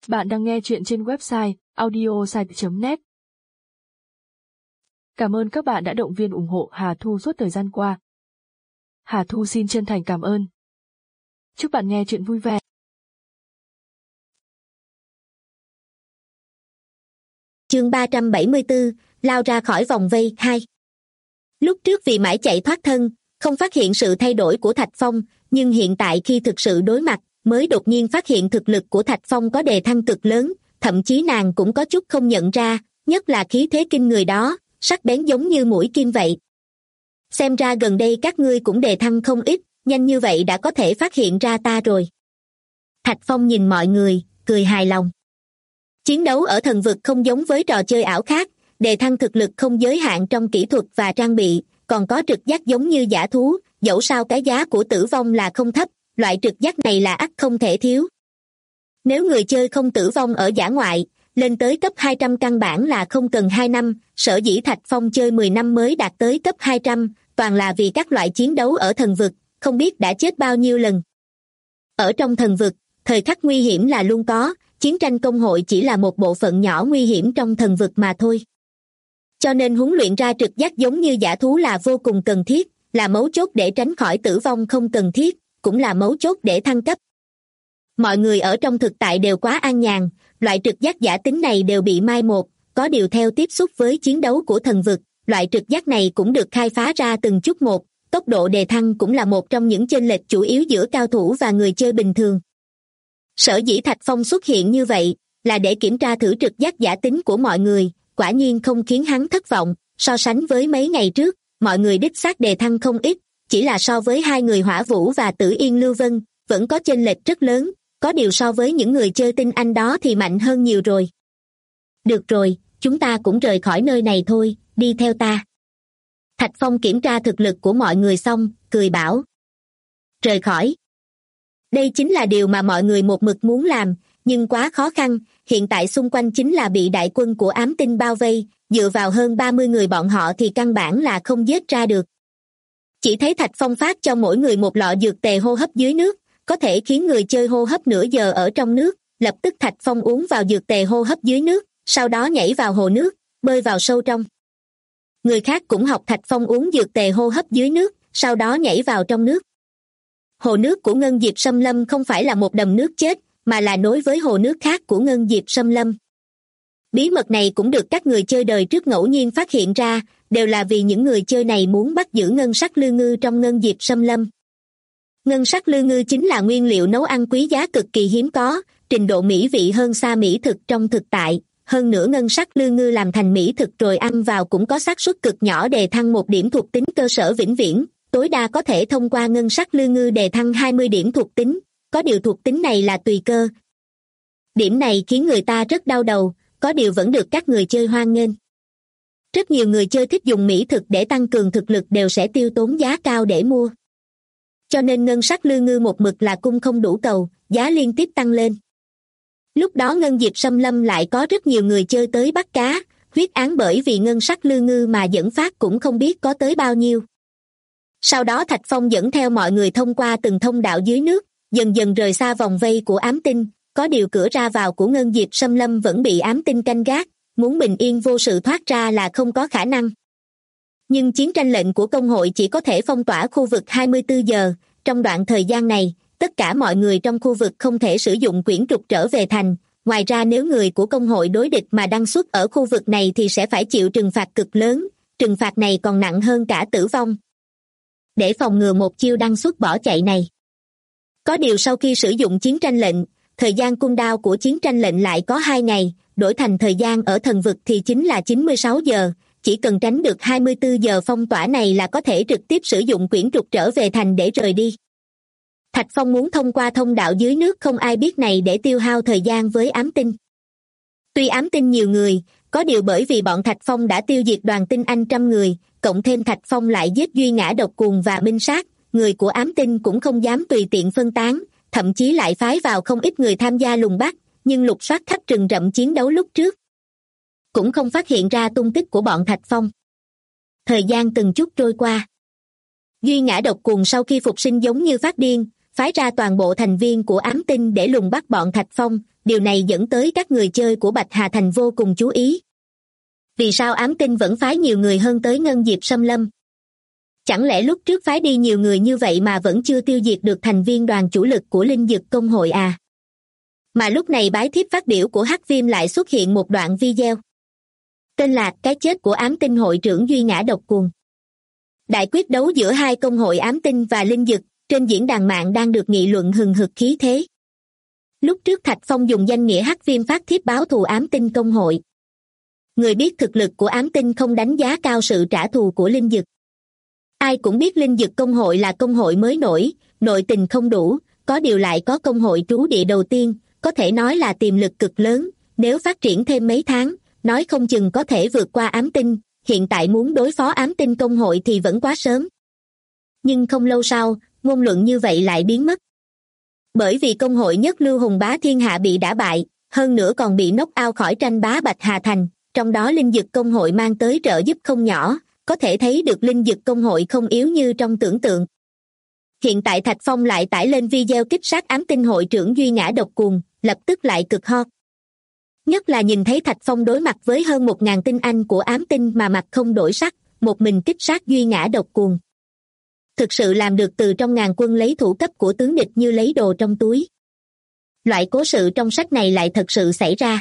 Bạn đang nghe chuyện trên website audiosite.net. Cảm ơn các bạn đã động viên ủng hộ Hà Thu suốt thời gian qua. Hà Thu xin chân thành cảm ơn. Chúc bạn nghe chuyện vui vẻ. Chương 374, lao ra khỏi vòng vây 2. Lúc trước vì mãi chạy thoát thân, không phát hiện sự thay đổi của Thạch Phong, nhưng hiện tại khi thực sự đối mặt, mới đột nhiên phát hiện thực lực của Thạch Phong có đề thăng cực lớn, thậm chí nàng cũng có chút không nhận ra, nhất là khí thế kinh người đó, sắc bén giống như mũi kim vậy. Xem ra gần đây các ngươi cũng đề thăng không ít, nhanh như vậy đã có thể phát hiện ra ta rồi. Thạch Phong nhìn mọi người, cười hài lòng. Chiến đấu ở thần vực không giống với trò chơi ảo khác, đề thăng thực lực không giới hạn trong kỹ thuật và trang bị, còn có trực giác giống như dã thú, dẫu sao cái giá của tử vong là không thấp, loại trực giác này là ắt không thể thiếu. Nếu người chơi không tử vong ở dã ngoại, lên tới cấp 200 căn bản là không cần 2 năm, sở dĩ Thạch Phong chơi 10 năm mới đạt tới cấp 200, toàn là vì các loại chiến đấu ở thần vực, không biết đã chết bao nhiêu lần. Ở trong thần vực, thời khắc nguy hiểm là luôn có, chiến tranh công hội chỉ là một bộ phận nhỏ nguy hiểm trong thần vực mà thôi. Cho nên huấn luyện ra trực giác giống như dã thú là vô cùng cần thiết, là mấu chốt để tránh khỏi tử vong không cần thiết, cũng là mấu chốt để thăng cấp. Mọi người ở trong thực tại đều quá an nhàn, loại trực giác giả tính này đều bị mai một, có điều theo tiếp xúc với chiến đấu của thần vực, loại trực giác này cũng được khai phá ra từng chút một, tốc độ đề thăng cũng là một trong những chênh lệch chủ yếu giữa cao thủ và người chơi bình thường. Sở dĩ Thạch Phong xuất hiện như vậy, là để kiểm tra thử trực giác giả tính của mọi người, quả nhiên không khiến hắn thất vọng, so sánh với mấy ngày trước, mọi người đích xác đề thăng không ít, chỉ là so với hai người Hỏa Vũ và Tử Yên Lưu Vân, vẫn có chênh lệch rất lớn, có điều so với những người chơi tinh anh đó thì mạnh hơn nhiều rồi. Được rồi, chúng ta cũng rời khỏi nơi này thôi, đi theo ta. Thạch Phong kiểm tra thực lực của mọi người xong, cười bảo. Rời khỏi. Đây chính là điều mà mọi người một mực muốn làm, nhưng quá khó khăn, hiện tại xung quanh chính là bị đại quân của ám tinh bao vây, dựa vào hơn 30 người bọn họ thì căn bản là không giết ra được. Chỉ thấy Thạch Phong phát cho mỗi người một lọ dược tề hô hấp dưới nước, có thể khiến người chơi hô hấp nửa giờ ở trong nước, lập tức Thạch Phong uống vào dược tề hô hấp dưới nước, sau đó nhảy vào hồ nước, bơi vào sâu trong. Người khác cũng học Thạch Phong uống dược tề hô hấp dưới nước, sau đó nhảy vào trong nước. Hồ nước của Ngân Diệp Xâm Lâm không phải là một đầm nước chết, mà là nối với hồ nước khác của Ngân Diệp Xâm Lâm. Bí mật này cũng được các người chơi đời trước ngẫu nhiên phát hiện ra, đều là vì những người chơi này muốn bắt giữ ngân sắc lư ngư trong Ngân Diệp Xâm Lâm. Ngân sắc lư ngư chính là nguyên liệu nấu ăn quý giá cực kỳ hiếm có, trình độ mỹ vị hơn xa mỹ thực trong thực tại. Hơn nữa ngân sắc lư ngư làm thành mỹ thực rồi ăn vào cũng có xác suất cực nhỏ đề thăng 1 điểm thuộc tính cơ sở vĩnh viễn, tối đa có thể thông qua ngân sắc lư ngư đề thăng 20 điểm thuộc tính, có điều thuộc tính này là tùy cơ. Điểm này khiến người ta rất đau đầu, có điều vẫn được các người chơi hoan nghênh. Rất nhiều người chơi thích dùng mỹ thực để tăng cường thực lực đều sẽ tiêu tốn giá cao để mua. Cho nên ngân sắc lư ngư một mực là cung không đủ cầu, giá liên tiếp tăng lên. Lúc đó Ngân Diệp Xâm Lâm lại có rất nhiều người chơi tới bắt cá, huyết án bởi vì ngân sắc lư ngư mà dẫn phát cũng không biết có tới bao nhiêu. Sau đó Thạch Phong dẫn theo mọi người thông qua từng thông đạo dưới nước, dần dần rời xa vòng vây của ám tinh, có điều cửa ra vào của Ngân Diệp Xâm Lâm vẫn bị ám tinh canh gác, muốn bình yên vô sự thoát ra là không có khả năng. Nhưng chiến tranh lệnh của công hội chỉ có thể phong tỏa khu vực 24 giờ, trong đoạn thời gian này, tất cả mọi người trong khu vực không thể sử dụng quyển trục trở về thành, ngoài ra nếu người của công hội đối địch mà đăng xuất ở khu vực này thì sẽ phải chịu trừng phạt cực lớn, trừng phạt này còn nặng hơn cả tử vong. Để phòng ngừa một chiêu đăng xuất bỏ chạy này. Có điều sau khi sử dụng chiến tranh lệnh, thời gian cooldown của chiến tranh lệnh lại có 2 ngày, đổi thành thời gian ở thần vực thì chính là 96 giờ, chỉ cần tránh được 24 giờ phong tỏa này là có thể trực tiếp sử dụng quyển trục trở về thành để rời đi. Thạch Phong muốn thông qua thông đạo dưới nước không ai biết này để tiêu hao thời gian với ám tinh. Tuy ám tinh nhiều người, có điều bởi vì bọn Thạch Phong đã tiêu diệt đoàn tinh anh 100 người, cộng thêm Thạch Phong lại giết Duy Ngã Độc Cuồng và Minh Sát, người của ám tinh cũng không dám tùy tiện phân tán, thậm chí lại phái vào không ít người tham gia lùng bắt, nhưng lục soát khắp rừng rậm chiến đấu lúc trước cũng không phát hiện ra tung tích của bọn Thạch Phong. Thời gian từng chút trôi qua. Duy Ngã Độc Cuồng sau khi phục sinh giống như phát điên, phái ra toàn bộ thành viên của ám tinh để lùng bắt bọn Thạch Phong. Điều này dẫn tới các người chơi của Bạch Hà Thành vô cùng chú ý. Vì sao ám tinh vẫn phái nhiều người hơn tới Ngân Diệp Xâm Lâm? Chẳng lẽ lúc trước phái đi nhiều người như vậy mà vẫn chưa tiêu diệt được thành viên đoàn chủ lực của Linh Dực Công hội à? Mà lúc này bái thiếp phát biểu của Hắc Viêm lại xuất hiện một đoạn video. Tên là Cái chết của ám tinh hội trưởng Duy Ngã Độc Cuồng. Đại quyết đấu giữa hai công hội ám tinh và Linh Dực trên diễn đàn mạng đang được nghị luận hừng hực khí thế. Lúc trước Thạch Phong dùng danh nghĩa Hắc Viêm phát thiếp báo thù ám tinh công hội. Người biết thực lực của ám tinh không đánh giá cao sự trả thù của Linh Dực. Ai cũng biết Linh Dực Công hội là công hội mới nổi, nội tình không đủ, có điều lại có công hội trú địa đầu tiên, có thể nói là tiềm lực cực lớn, nếu phát triển thêm mấy tháng, nói không chừng có thể vượt qua ám tinh, hiện tại muốn đối phó ám tinh công hội thì vẫn quá sớm. Nhưng không lâu sau, ngôn luận như vậy lại biến mất. Bởi vì công hội nhất lưu hùng bá thiên hạ bị đả bại, hơn nữa còn bị knock out khỏi tranh bá Bạch Hà Thành, trong đó Linh Dực Công hội mang tới trợ giúp không nhỏ, có thể thấy được Linh Dực Công hội không yếu như trong tưởng tượng. Hiện tại Thạch Phong lại tải lên video kích sát ám tinh hội trưởng Duy Ngã Độc Cuồng, lập tức lại cực hot. Nhất là nhìn thấy Thạch Phong đối mặt với hơn 1.000 tinh anh của ám tinh mà mặt không đổi sắc, một mình kích sát Duy Ngã Độc Cuồng. Thực sự làm được từ trong ngàn quân lấy thủ cấp của tướng địch như lấy đồ trong túi. Loại cố sự trong sách này lại thật sự xảy ra.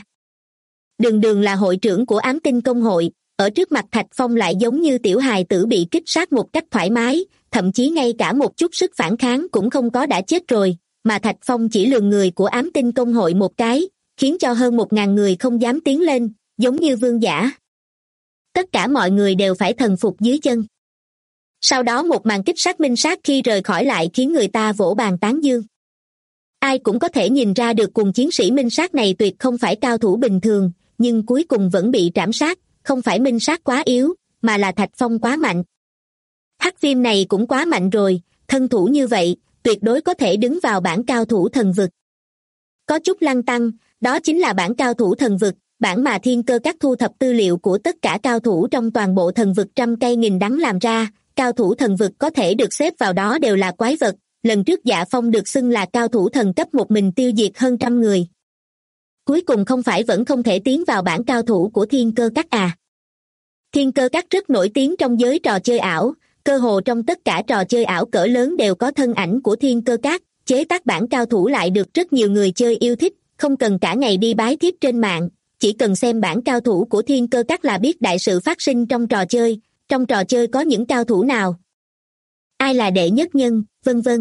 Đường Đường là hội trưởng của ám tinh công hội, ở trước mặt Thạch Phong lại giống như tiểu hài tử bị kích sát một cách thoải mái, thậm chí ngay cả một chút sức phản kháng cũng không có đã chết rồi, mà Thạch Phong chỉ lường người của ám tinh công hội một cái, khiến cho hơn 1.000 người không dám tiến lên, giống như vương giả. Tất cả mọi người đều phải thần phục dưới chân. Sau đó một màn kích sát minh sát khi rời khỏi lại khiến người ta vỗ bàn tán dương. Ai cũng có thể nhìn ra được cùng chiến sĩ minh sát này tuyệt không phải cao thủ bình thường, nhưng cuối cùng vẫn bị trảm sát, không phải minh sát quá yếu, mà là Thạch Phong quá mạnh. Hắc Viêm này cũng quá mạnh rồi, thân thủ như vậy, tuyệt đối có thể đứng vào bảng cao thủ thần vực. Có chút lăng tăng, đó chính là bảng cao thủ thần vực, bảng mà Thiên Cơ Các thu thập tư liệu của tất cả cao thủ trong toàn bộ thần vực trăm cây nghìn đắng làm ra, cao thủ thần vực có thể được xếp vào đó đều là quái vật, lần trước Dạ Phong được xưng là cao thủ thần cấp một mình tiêu diệt hơn 100 người. Cuối cùng không phải vẫn không thể tiến vào bảng cao thủ của Thiên Cơ Các à. Thiên Cơ Các rất nổi tiếng trong giới trò chơi ảo, cơ hồ trong tất cả trò chơi ảo cỡ lớn đều có thân ảnh của Thiên Cơ Các, chế tác bảng cao thủ lại được rất nhiều người chơi yêu thích, không cần cả ngày đi bái thiếp trên mạng, chỉ cần xem bảng cao thủ của Thiên Cơ Các là biết đại sự phát sinh trong trò chơi có những cao thủ nào, ai là đệ nhất nhân, vân vân.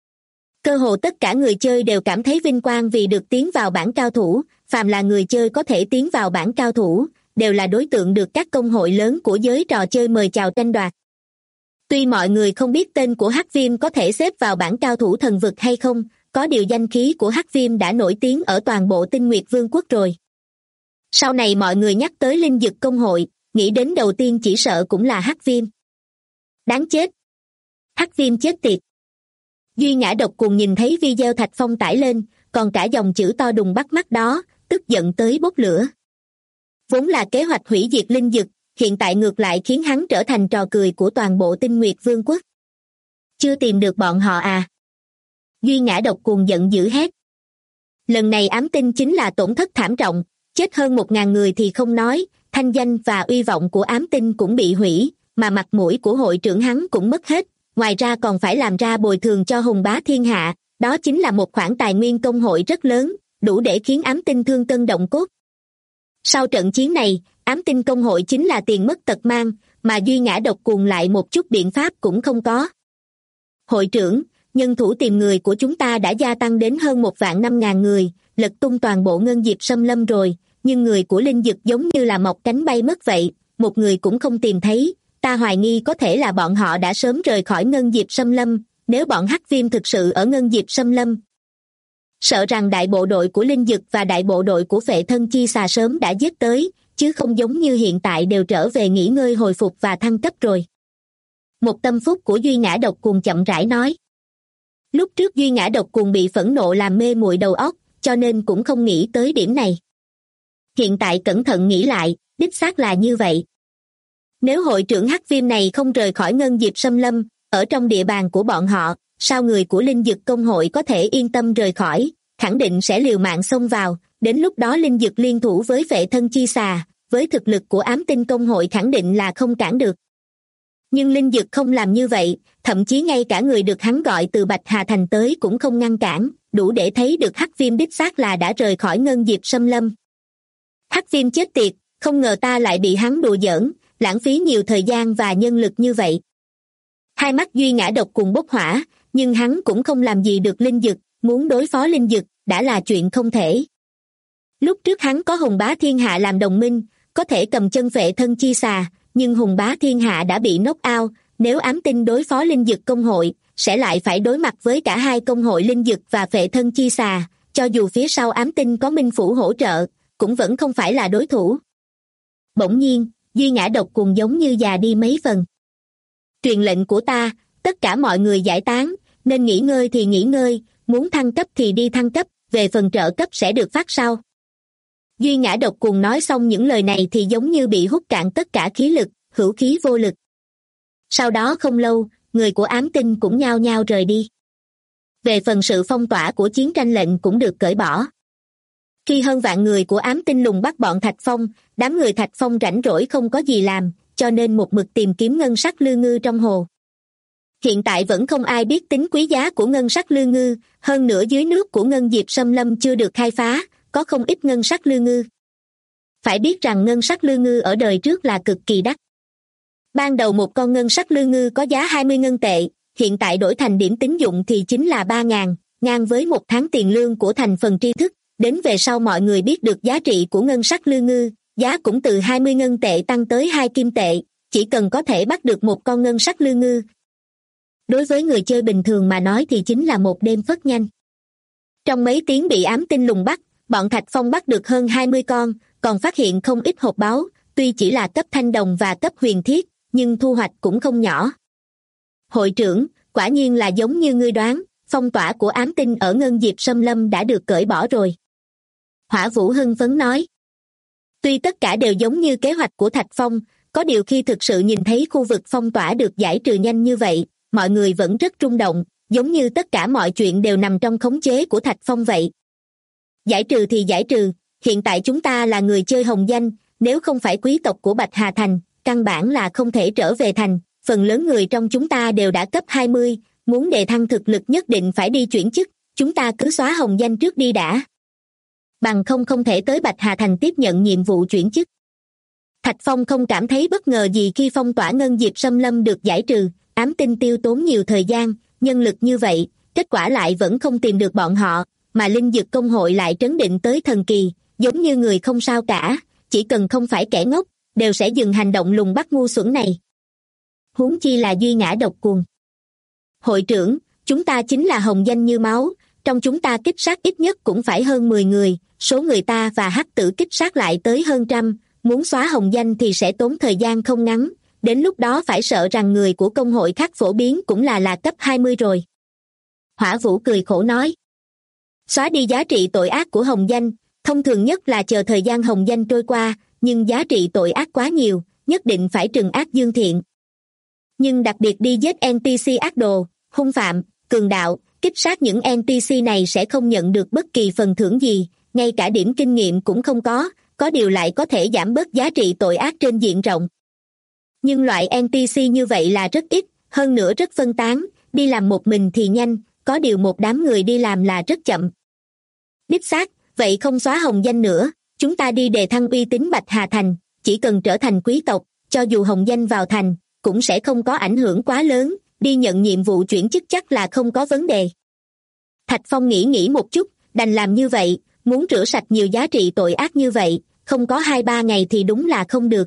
Cơ hồ tất cả người chơi đều cảm thấy vinh quang vì được tiến vào bảng cao thủ, phàm là người chơi có thể tiến vào bảng cao thủ, đều là đối tượng được các công hội lớn của giới trò chơi mời chào tranh đoạt. Tuy mọi người không biết tên của Hắc Viêm có thể xếp vào bảng cao thủ thần vực hay không, có điều danh khí của Hắc Viêm đã nổi tiếng ở toàn bộ Tinh Nguyệt Vương quốc rồi. Sau này mọi người nhắc tới Linh Dực Công hội, nghĩ đến đầu tiên chỉ sợ cũng là Hắc Viêm. Đáng chết! Hắc Viêm chết tiệt! Duy Ngã Độc Cuồng nhìn thấy video Thạch Phong tải lên, còn cả dòng chữ to đùng bắt mắt đó, tức giận tới bốc lửa. Vốn là kế hoạch hủy diệt Linh Dực, hiện tại ngược lại khiến hắn trở thành trò cười của toàn bộ Tinh Nguyệt Vương quốc. Chưa tìm được bọn họ à? Duy Ngã Độc Cuồng giận dữ hét. Lần này ám tinh chính là tổn thất thảm trọng, chết hơn 1.000 người thì không nói, thanh danh và uy vọng của ám tinh cũng bị hủy, mà mặt mũi của hội trưởng hắn cũng mất hết, ngoài ra còn phải làm ra bồi thường cho hùng bá thiên hạ, đó chính là một khoản tài nguyên công hội rất lớn, đủ để khiến ám tinh thương cân động cốt. Sau trận chiến này, ám tinh công hội chính là tiền mất tật mang, mà Duy Ngã Độc Cuồng lại một chút biện pháp cũng không có. Hội trưởng, nhân thủ tìm người của chúng ta đã gia tăng đến hơn 1.500.000 người, lật tung toàn bộ Ngân Diệp Xâm Lâm rồi, nhưng người của Linh Dực giống như là mọc cánh bay mất vậy, một người cũng không tìm thấy, ta hoài nghi có thể là bọn họ đã sớm rời khỏi Ngân Diệp Xâm Lâm, nếu bọn Hắc Viêm thực sự ở Ngân Diệp Xâm Lâm. Sợ rằng đại bộ đội của Linh Dực và đại bộ đội của Phệ Thân Chi Xà sớm đã giết tới, chứ không giống như hiện tại đều trở về nghỉ ngơi hồi phục và thăng cấp rồi. Một tâm phúc của Duy Ngã Độc Cuồng chậm rãi nói. Lúc trước Duy Ngã Độc Cuồng bị phẫn nộ làm mê muội đầu óc, cho nên cũng không nghĩ tới điểm này. Hiện tại cẩn thận nghĩ lại, đích xác là như vậy. Nếu hội trưởng Hắc Viêm này không rời khỏi Ngân Diệp Xâm Lâm, ở trong địa bàn của bọn họ, sao người của Linh Dực công hội có thể yên tâm rời khỏi, khẳng định sẽ liều mạng xông vào, đến lúc đó Linh Dực liên thủ với Phệ Thân Chi Xà, với thực lực của Ám Tinh công hội khẳng định là không cản được. Nhưng Linh Dực không làm như vậy, thậm chí ngay cả người được hắn gọi từ Bạch Hà Thành tới cũng không ngăn cản, đủ để thấy được Hắc Viêm đích xác là đã rời khỏi Ngân Diệp Xâm Lâm. Hắc Viêm chết tiệt, không ngờ ta lại bị hắn đùa giỡn, lãng phí nhiều thời gian và nhân lực như vậy. Hai mắt Duy Ngã Độc cùng bốc hỏa, nhưng hắn cũng không làm gì được Linh Dực, muốn đối phó Linh Dực đã là chuyện không thể. Lúc trước hắn có Hùng Bá Thiên Hạ làm đồng minh, có thể cầm chân Phệ Thân Chi Xà, nhưng Hùng Bá Thiên Hạ đã bị knock out, nếu Ám Tinh đối phó Linh Dực công hội, sẽ lại phải đối mặt với cả hai công hội Linh Dực và Phệ Thân Chi Xà, cho dù phía sau Ám Tinh có Minh Phủ hỗ trợ, cũng vẫn không phải là đối thủ. Bỗng nhiên, Duy Ngã Độc cùng giống như già đi mấy phần. Truyền lệnh của ta, tất cả mọi người giải tán, nên nghỉ ngơi thì nghỉ ngơi, muốn thăng cấp thì đi thăng cấp, về phần trợ cấp sẽ được phát sau. Duy Ngã Độc cùng nói xong những lời này thì giống như bị hút cạn tất cả khí lực, hữu khí vô lực. Sau đó không lâu, người của Ám Tinh cũng nhao nhao rời đi. Về phần sự phong tỏa của chiến tranh lệnh cũng được cởi bỏ. Khi hơn vạn người của Ám Tinh lùng bắt bọn Thạch Phong, đám người Thạch Phong rảnh rỗi không có gì làm, cho nên một mực tìm kiếm ngân sắc lư ngư trong hồ. Hiện tại vẫn không ai biết tính quý giá của ngân sắc lư ngư, hơn nữa dưới nước của Ngân Diệp Xâm Lâm chưa được khai phá, có không ít ngân sắc lư ngư. Phải biết rằng ngân sắc lư ngư ở đời trước là cực kỳ đắt. Ban đầu một con ngân sắc lư ngư có giá 20 ngân tệ, hiện tại đổi thành điểm tín dụng thì chính là 3.000, ngang với một tháng tiền lương của thành phần tri thức. Đến về sau mọi người biết được giá trị của ngân sắc lư ngư, giá cũng từ 20 ngân tệ tăng tới 2 kim tệ, chỉ cần có thể bắt được một con ngân sắc lư ngư. Đối với người chơi bình thường mà nói thì chính là một đêm phất nhanh. Trong mấy tiếng bị Ám Tinh lùng bắt, bọn Thạch Phong bắt được hơn 20 con, còn phát hiện không ít hộp báu, tuy chỉ là cấp thanh đồng và cấp huyền thiết, nhưng thu hoạch cũng không nhỏ. Hội trưởng, quả nhiên là giống như ngươi đoán, phong tỏa của Ám Tinh ở Ngân Diệp Xâm Lâm đã được cởi bỏ rồi. Hỏa Vũ hưng phấn nói. Tuy tất cả đều giống như kế hoạch của Thạch Phong, có điều khi thực sự nhìn thấy khu vực phong tỏa được giải trừ nhanh như vậy, mọi người vẫn rất rung động, giống như tất cả mọi chuyện đều nằm trong khống chế của Thạch Phong vậy. Giải trừ thì giải trừ, hiện tại chúng ta là người chơi hồng danh, nếu không phải quý tộc của Bạch Hà Thành, căn bản là không thể trở về thành, phần lớn người trong chúng ta đều đã cấp 20, muốn đề thăng thực lực nhất định phải đi chuyển chức, chúng ta cứ xóa hồng danh trước đi đã. Bằng không thể tới Bạch Hà Thành tiếp nhận nhiệm vụ chuyển chức. Thạch Phong không cảm thấy bất ngờ gì khi phong tỏa Ngân Diệp Xâm Lâm được giải trừ, Ám Tinh tiêu tốn nhiều thời gian, nhân lực như vậy, kết quả lại vẫn không tìm được bọn họ, mà Linh Dực công hội lại trấn định tới thần kỳ, giống như người không sao cả, chỉ cần không phải kẻ ngốc, đều sẽ dừng hành động lùng bắt ngu xuẩn này. Huống chi là Duy Ngã Độc cuồng. Hội trưởng, chúng ta chính là hồng danh như máu, trong chúng ta kích sát ít nhất cũng phải hơn 10 người, số người ta và hắc tử kích sát lại tới hơn trăm, muốn xóa hồng danh thì sẽ tốn thời gian không ngắn, đến lúc đó phải sợ rằng người của công hội khác phổ biến cũng là cấp 20 rồi. Hỏa Vũ cười khổ nói. Xóa đi giá trị tội ác của hồng danh, thông thường nhất là chờ thời gian hồng danh trôi qua, nhưng giá trị tội ác quá nhiều, nhất định phải trừng ác dương thiện. Nhưng đặc biệt đi giết NPC ác đồ, hung phạm, cường đạo, kích sát những NPC này sẽ không nhận được bất kỳ phần thưởng gì, ngay cả điểm kinh nghiệm cũng không có điều lại có thể giảm bớt giá trị tội ác trên diện rộng. Nhưng loại NPC như vậy là rất ít, hơn nữa rất phân tán, đi làm một mình thì nhanh, có điều một đám người đi làm là rất chậm. Đích xác, vậy không xóa hồng danh nữa, chúng ta đi đề thăng uy tín Bạch Hà Thành, chỉ cần trở thành quý tộc, cho dù hồng danh vào thành, cũng sẽ không có ảnh hưởng quá lớn, đi nhận nhiệm vụ chuyển chức chắc là không có vấn đề. Thạch Phong nghĩ một chút, đành làm như vậy, muốn rửa sạch nhiều giá trị tội ác như vậy, không có 2-3 ngày thì đúng là không được.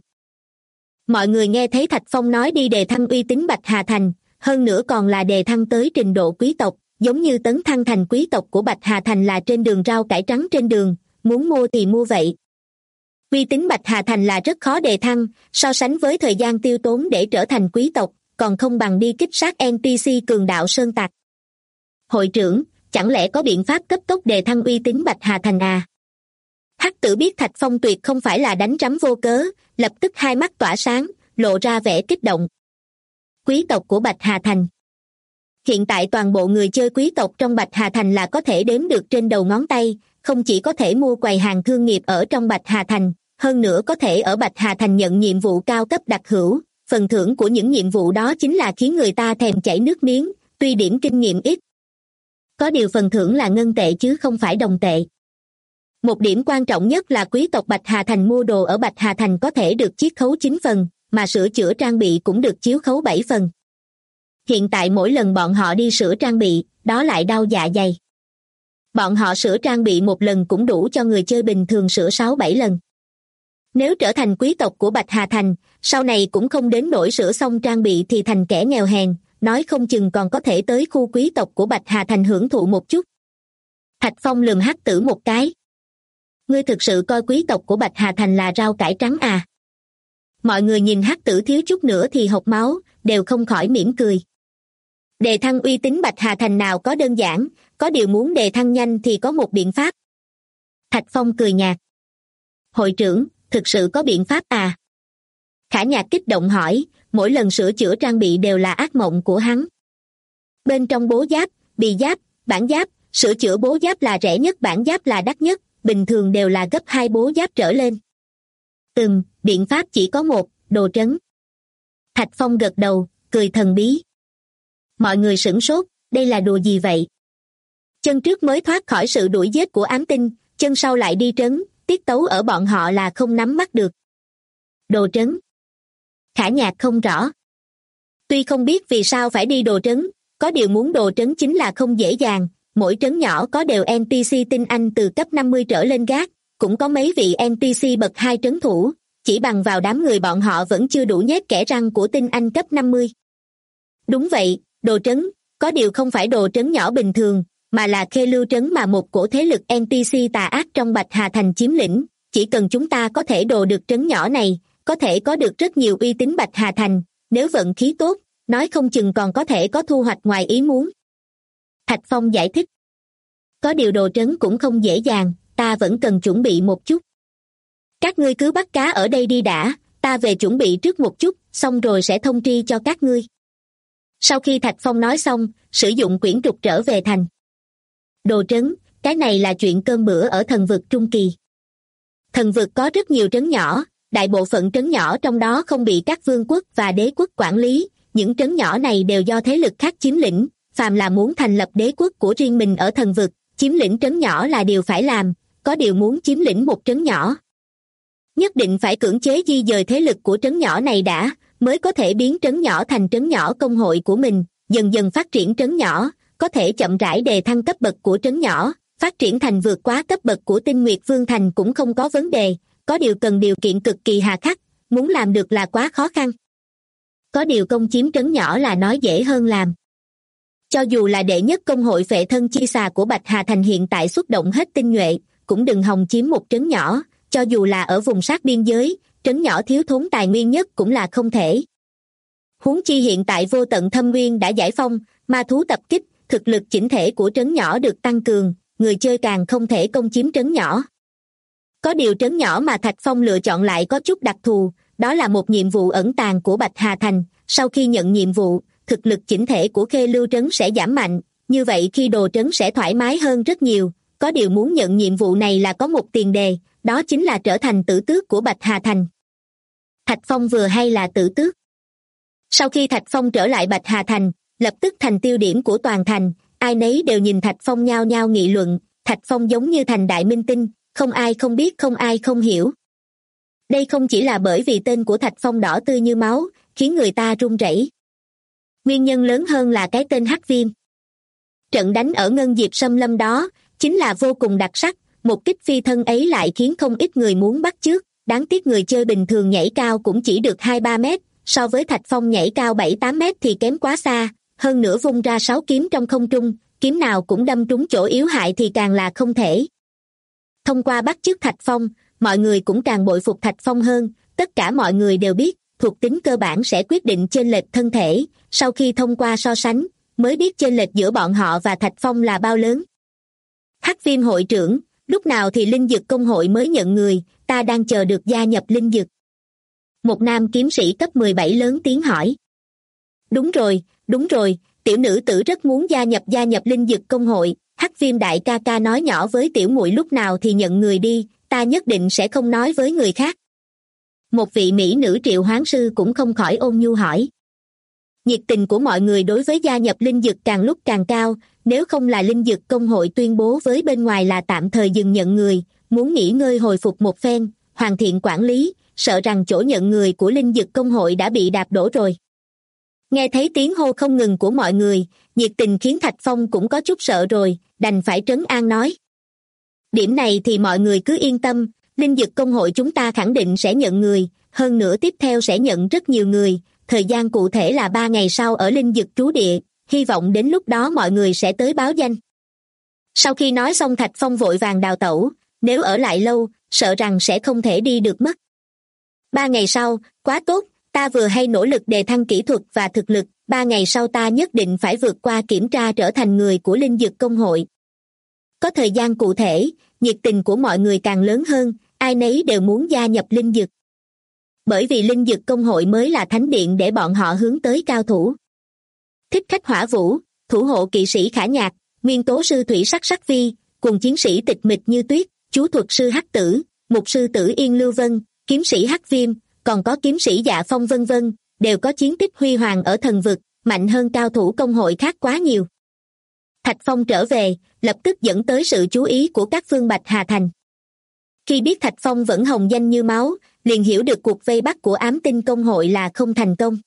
Mọi người nghe thấy Thạch Phong nói đi đề thăng uy tín Bạch Hà Thành, hơn nữa còn là đề thăng tới trình độ quý tộc, giống như tấn thăng thành quý tộc của Bạch Hà Thành là trên đường rau cải trắng trên đường, muốn mua thì mua vậy. Uy tín Bạch Hà Thành là rất khó đề thăng, so sánh với thời gian tiêu tốn để trở thành quý tộc, còn không bằng đi kích sát NPC cường đạo sơn tặc. Hội trưởng, chẳng lẽ có biện pháp cấp tốc đề thăng uy tín Bạch Hà Thành à? Hắc tử biết Thạch Phong tuyệt không phải là đánh rắm vô cớ, lập tức hai mắt tỏa sáng, lộ ra vẻ kích động. Quý tộc của Bạch Hà Thành. Hiện tại toàn bộ người chơi quý tộc trong Bạch Hà Thành là có thể đếm được trên đầu ngón tay, không chỉ có thể mua quầy hàng thương nghiệp ở trong Bạch Hà Thành, hơn nữa có thể ở Bạch Hà Thành nhận nhiệm vụ cao cấp đặc hữu. Phần thưởng của những nhiệm vụ đó chính là khiến người ta thèm chảy nước miếng, tuy điểm kinh nghiệm ít. Có điều phần thưởng là ngân tệ chứ không phải đồng tệ. Một điểm quan trọng nhất là quý tộc Bạch Hà Thành mua đồ ở Bạch Hà Thành có thể được chiết khấu 9 phần, mà sửa chữa trang bị cũng được chiếu khấu 7 phần. Hiện tại mỗi lần bọn họ đi sửa trang bị, đó lại đau dạ dày. Bọn họ sửa trang bị một lần cũng đủ cho người chơi bình thường sửa 6-7 lần. Nếu trở thành quý tộc của Bạch Hà Thành, sau này cũng không đến nỗi sửa xong trang bị thì thành kẻ nghèo hèn, nói không chừng còn có thể tới khu quý tộc của Bạch Hà Thành hưởng thụ một chút. Thạch Phong lườm Hắc Tử một cái. Ngươi thực sự coi quý tộc của Bạch Hà Thành là rau cải trắng à? Mọi người nhìn Hắc Tử thiếu chút nữa thì hộc máu, đều không khỏi mỉm cười. Đề thăng uy tín Bạch Hà Thành nào có đơn giản, có điều muốn đề thăng nhanh thì có một biện pháp. Thạch Phong cười nhạt. Hội trưởng, thực sự có biện pháp à? Khả Nhạc kích động hỏi, mỗi lần sửa chữa trang bị đều là ác mộng của hắn. Bên trong bố giáp, bì giáp, bản giáp, sửa chữa bố giáp là rẻ nhất, bản giáp là đắt nhất, bình thường đều là gấp 2 bố giáp trở lên. Biện pháp chỉ có một, đồ trấn. Thạch Phong gật đầu, cười thần bí. Mọi người sửng sốt, đây là đùa gì vậy? Chân trước mới thoát khỏi sự đuổi giết của ám tinh, chân sau lại đi trấn, tiết tấu ở bọn họ là không nắm bắt được. Đồ trấn. Khả Nhạc không rõ. Tuy không biết vì sao phải đi đồ trấn, có điều muốn đồ trấn chính là không dễ dàng, mỗi trấn nhỏ có đều NPC tinh anh từ cấp 50 trở lên gác, cũng có mấy vị NPC bậc 2 trấn thủ, chỉ bằng vào đám người bọn họ vẫn chưa đủ nhét kẽ răng của tinh anh cấp 50. Đúng vậy, đồ trấn, có điều không phải đồ trấn nhỏ bình thường, mà là Khê Lưu trấn mà một cổ thế lực NPC tà ác trong Bạch Hà Thành chiếm lĩnh, chỉ cần chúng ta có thể đồ được trấn nhỏ này, có thể có được rất nhiều uy tín Bạch Hà Thành, nếu vận khí tốt, nói không chừng còn có thể có thu hoạch ngoài ý muốn. Thạch Phong giải thích. Có điều đồ trấn cũng không dễ dàng, ta vẫn cần chuẩn bị một chút. Các ngươi cứ bắt cá ở đây đi đã, ta về chuẩn bị trước một chút, xong rồi sẽ thông tri cho các ngươi. Sau khi Thạch Phong nói xong, sử dụng quyển trục trở về thành. Đồ trấn, cái này là chuyện cơm bữa ở thần vực trung kỳ. Thần vực có rất nhiều trấn nhỏ, đại bộ phận trấn nhỏ trong đó không bị các vương quốc và đế quốc quản lý, những trấn nhỏ này đều do thế lực khác chiếm lĩnh, phàm là muốn thành lập đế quốc của riêng mình ở thần vực, chiếm lĩnh trấn nhỏ là điều phải làm, có điều muốn chiếm lĩnh một trấn nhỏ. Nhất định phải cưỡng chế di dời thế lực của trấn nhỏ này đã, mới có thể biến trấn nhỏ thành trấn nhỏ công hội của mình, dần dần phát triển trấn nhỏ, có thể chậm rãi đề thăng cấp bậc của trấn nhỏ, phát triển thành vượt quá cấp bậc của Tinh Nguyệt Vương Thành cũng không có vấn đề, có điều cần điều kiện cực kỳ hà khắc, muốn làm được là quá khó khăn. Có điều công chiếm trấn nhỏ là nói dễ hơn làm. Cho dù là đệ nhất công hội Phệ Thân Chi Xà của Bạch Hà Thành hiện tại xuất động hết tinh nhuệ, cũng đừng hòng chiếm một trấn nhỏ, cho dù là ở vùng sát biên giới, trấn nhỏ thiếu thốn tài nguyên nhất cũng là không thể. Huống chi hiện tại Vô Tận Thâm Nguyên đã giải phong, ma thú tập kích, thực lực chỉnh thể của trấn nhỏ được tăng cường, người chơi càng không thể công chiếm trấn nhỏ. Có điều trấn nhỏ mà Thạch Phong lựa chọn lại có chút đặc thù, đó là một nhiệm vụ ẩn tàng của Bạch Hà Thành, sau khi nhận nhiệm vụ, thực lực chỉnh thể của Khê Lưu trấn sẽ giảm mạnh, như vậy khi đồ trấn sẽ thoải mái hơn rất nhiều, có điều muốn nhận nhiệm vụ này là có một tiền đề, đó chính là trở thành tử tước của Bạch Hà Thành. Thạch Phong vừa hay là tử tước. Sau khi Thạch Phong trở lại Bạch Hà Thành, lập tức thành tiêu điểm của toàn thành, ai nấy đều nhìn Thạch Phong nhao nhao nghị luận, Thạch Phong giống như thành đại minh tinh, không ai không biết không ai không hiểu. Đây không chỉ là bởi vì tên của Thạch Phong đỏ tươi như máu, khiến người ta run rẩy. Nguyên nhân lớn hơn là cái tên Hắc Viêm. Trận đánh ở Ngân Diệp Xâm Lâm đó, chính là vô cùng đặc sắc, một kích phi thân ấy lại khiến không ít người muốn bắt chước, đáng tiếc người chơi bình thường nhảy cao cũng chỉ được 2-3 mét, so với Thạch Phong nhảy cao 7-8 mét thì kém quá xa, hơn nữa vung ra 6 kiếm trong không trung, kiếm nào cũng đâm trúng chỗ yếu hại thì càng là không thể. Thông qua bắt chước Thạch Phong, mọi người cũng càng bội phục Thạch Phong hơn, tất cả mọi người đều biết, thuộc tính cơ bản sẽ quyết định chênh lệch thân thể, sau khi thông qua so sánh, mới biết chênh lệch giữa bọn họ và Thạch Phong là bao lớn. Hắc Viêm hội trưởng, lúc nào thì Linh Dực công hội mới nhận người, ta đang chờ được gia nhập Linh Dực. Một nam kiếm sĩ cấp 17 lớn tiếng hỏi. Đúng rồi, tiểu nữ tử rất muốn gia nhập linh dực công hội. Hắc Viêm đại ca ca nói nhỏ với tiểu muội lúc nào thì nhận người đi, ta nhất định sẽ không nói với người khác. Một vị mỹ nữ triệu hoán sư cũng không khỏi ôn nhu hỏi. Nhiệt tình của mọi người đối với gia nhập linh dực càng lúc càng cao, nếu không là linh dực công hội tuyên bố với bên ngoài là tạm thời dừng nhận người, muốn nghỉ ngơi hồi phục một phen, hoàn thiện quản lý, sợ rằng chỗ nhận người của linh dực công hội đã bị đạp đổ rồi. Nghe thấy tiếng hô không ngừng của mọi người, nhiệt tình khiến Thạch Phong cũng có chút sợ rồi, đành phải trấn an nói. Điểm này thì mọi người cứ yên tâm, linh dực công hội chúng ta khẳng định sẽ nhận người, hơn nữa tiếp theo sẽ nhận rất nhiều người, thời gian cụ thể là 3 ngày sau ở linh dực trú địa, hy vọng đến lúc đó mọi người sẽ tới báo danh. Sau khi nói xong Thạch Phong vội vàng đào tẩu, nếu ở lại lâu, sợ rằng sẽ không thể đi được mất. 3 ngày sau, quá tốt, ta vừa hay nỗ lực đề thăng kỹ thuật và thực lực, 3 ngày sau ta nhất định phải vượt qua kiểm tra trở thành người của linh dực công hội. Có thời gian cụ thể, nhiệt tình của mọi người càng lớn hơn, ai nấy đều muốn gia nhập linh dực. Bởi vì linh dực công hội mới là thánh điện để bọn họ hướng tới cao thủ. Thích khách hỏa vũ, thủ hộ kỵ sĩ khả nhạc, nguyên tố sư thủy sắc sắc vi, cùng chiến sĩ tịch mịch như tuyết, chú thuật sư hắc tử, mục sư tử yên lưu vân, kiếm sĩ hắc viêm, còn có kiếm sĩ dạ phong vân vân, đều có chiến tích huy hoàng ở thần vực, mạnh hơn cao thủ công hội khác quá nhiều. Thạch Phong trở về, lập tức dẫn tới sự chú ý của các phương Bạch Hà Thành. Khi biết Thạch Phong vẫn hồng danh như máu, liền hiểu được cuộc vây bắt của ám tinh công hội là không thành công.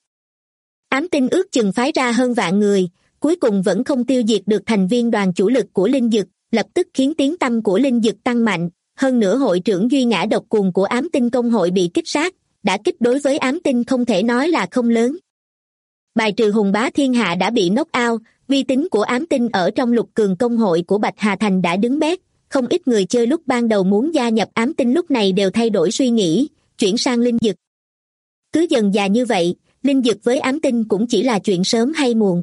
Ám tinh ước chừng phái ra hơn vạn người, cuối cùng vẫn không tiêu diệt được thành viên đoàn chủ lực của linh dực, lập tức khiến tiếng tăm của linh dực tăng mạnh, hơn nữa hội trưởng duy ngã độc cuồng của ám tinh công hội bị kích sát, đã kích đối với ám tinh không thể nói là không lớn. Bài trừ hùng bá thiên hạ đã bị knock out, uy tín của ám tinh ở trong lục cường công hội của Bạch Hà Thành đã đứng bét, không ít người chơi lúc ban đầu muốn gia nhập ám tinh lúc này đều thay đổi suy nghĩ, chuyển sang linh dực. Cứ dần dà như vậy, linh dực với ám tinh cũng chỉ là chuyện sớm hay muộn.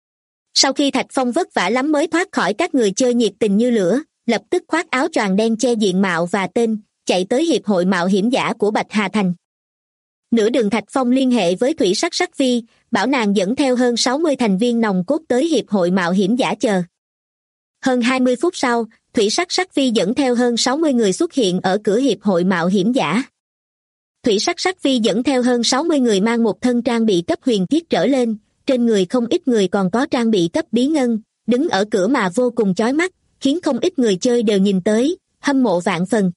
Sau khi Thạch Phong vất vả lắm mới thoát khỏi các người chơi nhiệt tình như lửa, lập tức khoác áo choàng đen che diện mạo và tên, chạy tới hiệp hội mạo hiểm giả của Bạch Hà Thành. Nửa đường Thạch Phong liên hệ với thủy sắc sắc vi, bảo nàng dẫn theo hơn 60 thành viên nòng cốt tới hiệp hội mạo hiểm giả chờ. Hơn 20 phút sau, thủy sắc sắc vi dẫn theo hơn 60 người xuất hiện ở cửa hiệp hội mạo hiểm giả. Thủy sắc sắc vi dẫn theo hơn 60 người mang một thân trang bị cấp huyền thiết trở lên, trên người không ít người còn có trang bị cấp bí ngân, đứng ở cửa mà vô cùng chói mắt, khiến không ít người chơi đều nhìn tới, hâm mộ vạn phần.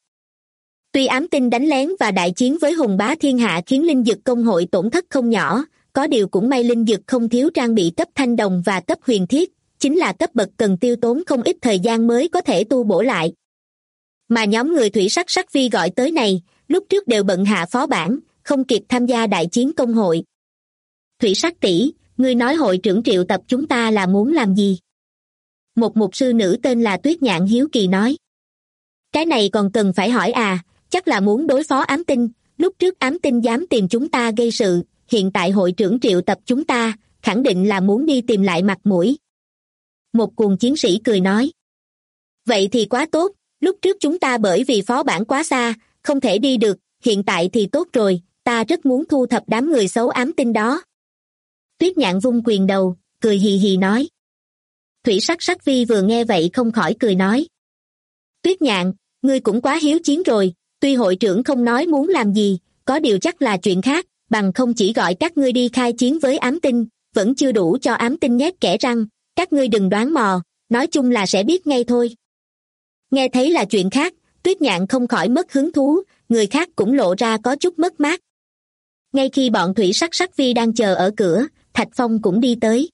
Tuy ám tinh đánh lén và đại chiến với hùng bá thiên hạ khiến linh dực công hội tổn thất không nhỏ, có điều cũng may linh dực không thiếu trang bị cấp thanh đồng và cấp huyền thiết, chính là cấp bậc cần tiêu tốn không ít thời gian mới có thể tu bổ lại. Mà nhóm người thủy sắc sắc vi gọi tới này, lúc trước đều bận hạ phó bản, không kịp tham gia đại chiến công hội. Thủy sắc tỷ, ngươi nói hội trưởng triệu tập chúng ta là muốn làm gì? Một mục sư nữ tên là Tuyết Nhạn hiếu kỳ nói. Cái này còn cần phải hỏi à, chắc là muốn đối phó ám tinh, lúc trước ám tinh dám tìm chúng ta gây sự, hiện tại hội trưởng triệu tập chúng ta, khẳng định là muốn đi tìm lại mặt mũi. Một cuồng chiến sĩ cười nói. Vậy thì quá tốt, lúc trước chúng ta bởi vì phó bản quá xa, không thể đi được, hiện tại thì tốt rồi, ta rất muốn thu thập đám người xấu ám tinh đó. Tuyết Nhạn vung quyền đầu, cười hì hì nói. Thủy sắc sắc vi vừa nghe vậy không khỏi cười nói. Tuyết Nhạn, ngươi cũng quá hiếu chiến rồi, tuy hội trưởng không nói muốn làm gì, có điều chắc là chuyện khác, bằng không chỉ gọi các ngươi đi khai chiến với ám tinh, vẫn chưa đủ cho ám tinh nhét kẽ răng, các ngươi đừng đoán mò, nói chung là sẽ biết ngay thôi. Nghe thấy là chuyện khác, Tuyết Nhạn không khỏi mất hứng thú, người khác cũng lộ ra có chút mất mát. Ngay khi bọn thủy sắc sắc vi đang chờ ở cửa, Thạch Phong cũng đi tới.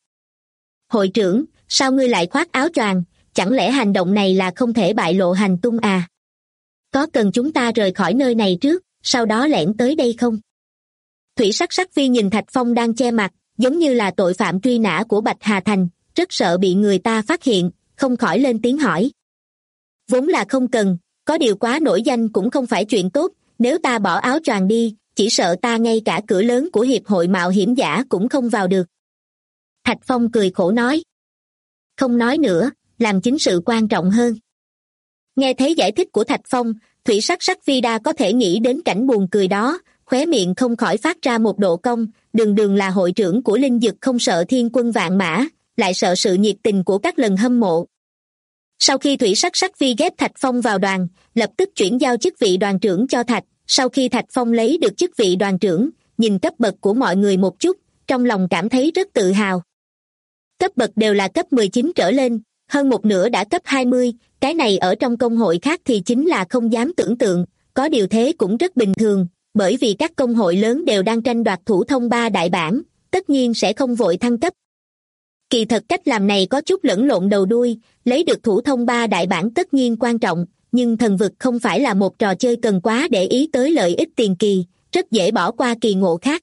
Hội trưởng, sao ngươi lại khoác áo choàng, chẳng lẽ hành động này là không thể bại lộ hành tung à? Có cần chúng ta rời khỏi nơi này trước, sau đó lẻn tới đây không? Thủy sắc sắc vi nhìn Thạch Phong đang che mặt, giống như là tội phạm truy nã của Bạch Hà Thành, rất sợ bị người ta phát hiện, không khỏi lên tiếng hỏi. Vốn là không cần, có điều quá nổi danh cũng không phải chuyện tốt, nếu ta bỏ áo choàng đi, chỉ sợ ta ngay cả cửa lớn của hiệp hội mạo hiểm giả cũng không vào được. Thạch Phong cười khổ nói. Không nói nữa, làm chính sự quan trọng hơn. Nghe thấy giải thích của Thạch Phong, thủy sắc sắc vi đa có thể nghĩ đến cảnh buồn cười đó, khóe miệng không khỏi phát ra một độ cong, đường đường là hội trưởng của linh dực không sợ thiên quân vạn mã, lại sợ sự nhiệt tình của các lần hâm mộ. Sau khi Thủy Sắc Sắc Vi ghép Thạch Phong vào đoàn, lập tức chuyển giao chức vị đoàn trưởng cho Thạch. Sau khi Thạch Phong lấy được chức vị đoàn trưởng, nhìn cấp bậc của mọi người một chút, trong lòng cảm thấy rất tự hào. Cấp bậc đều là cấp 19 trở lên, hơn một nửa đã cấp 20, cái này ở trong công hội khác thì chính là không dám tưởng tượng, có điều thế cũng rất bình thường, bởi vì các công hội lớn đều đang tranh đoạt thủ thông 3 đại bảng, tất nhiên sẽ không vội thăng cấp. Kỳ thật cách làm này có chút lẫn lộn đầu đuôi, lấy được thủ thông 3 đại bảng tất nhiên quan trọng, nhưng thần vực không phải là một trò chơi cần quá để ý tới lợi ích tiền kỳ, rất dễ bỏ qua kỳ ngộ khác.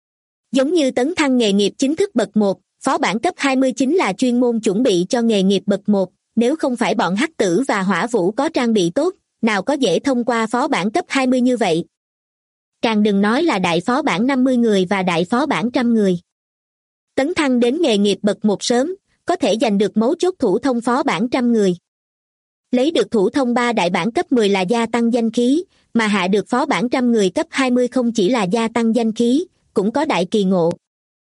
Giống như tấn thăng nghề nghiệp chính thức bậc 1, phó bản cấp 20 chính là chuyên môn chuẩn bị cho nghề nghiệp bậc 1, nếu không phải bọn hắc tử và hỏa vũ có trang bị tốt, nào có dễ thông qua phó bản cấp 20 như vậy. Càng đừng nói là đại phó bản 50 người và đại phó bản 100 người. Tấn thăng đến nghề nghiệp bậc 1 sớm, có thể giành được mấu chốt thủ thông phó bản 100 người. Lấy được thủ thông 3 đại bản cấp 10 là gia tăng danh khí, mà hạ được phó bản 100 người cấp 20 không chỉ là gia tăng danh khí, cũng có đại kỳ ngộ.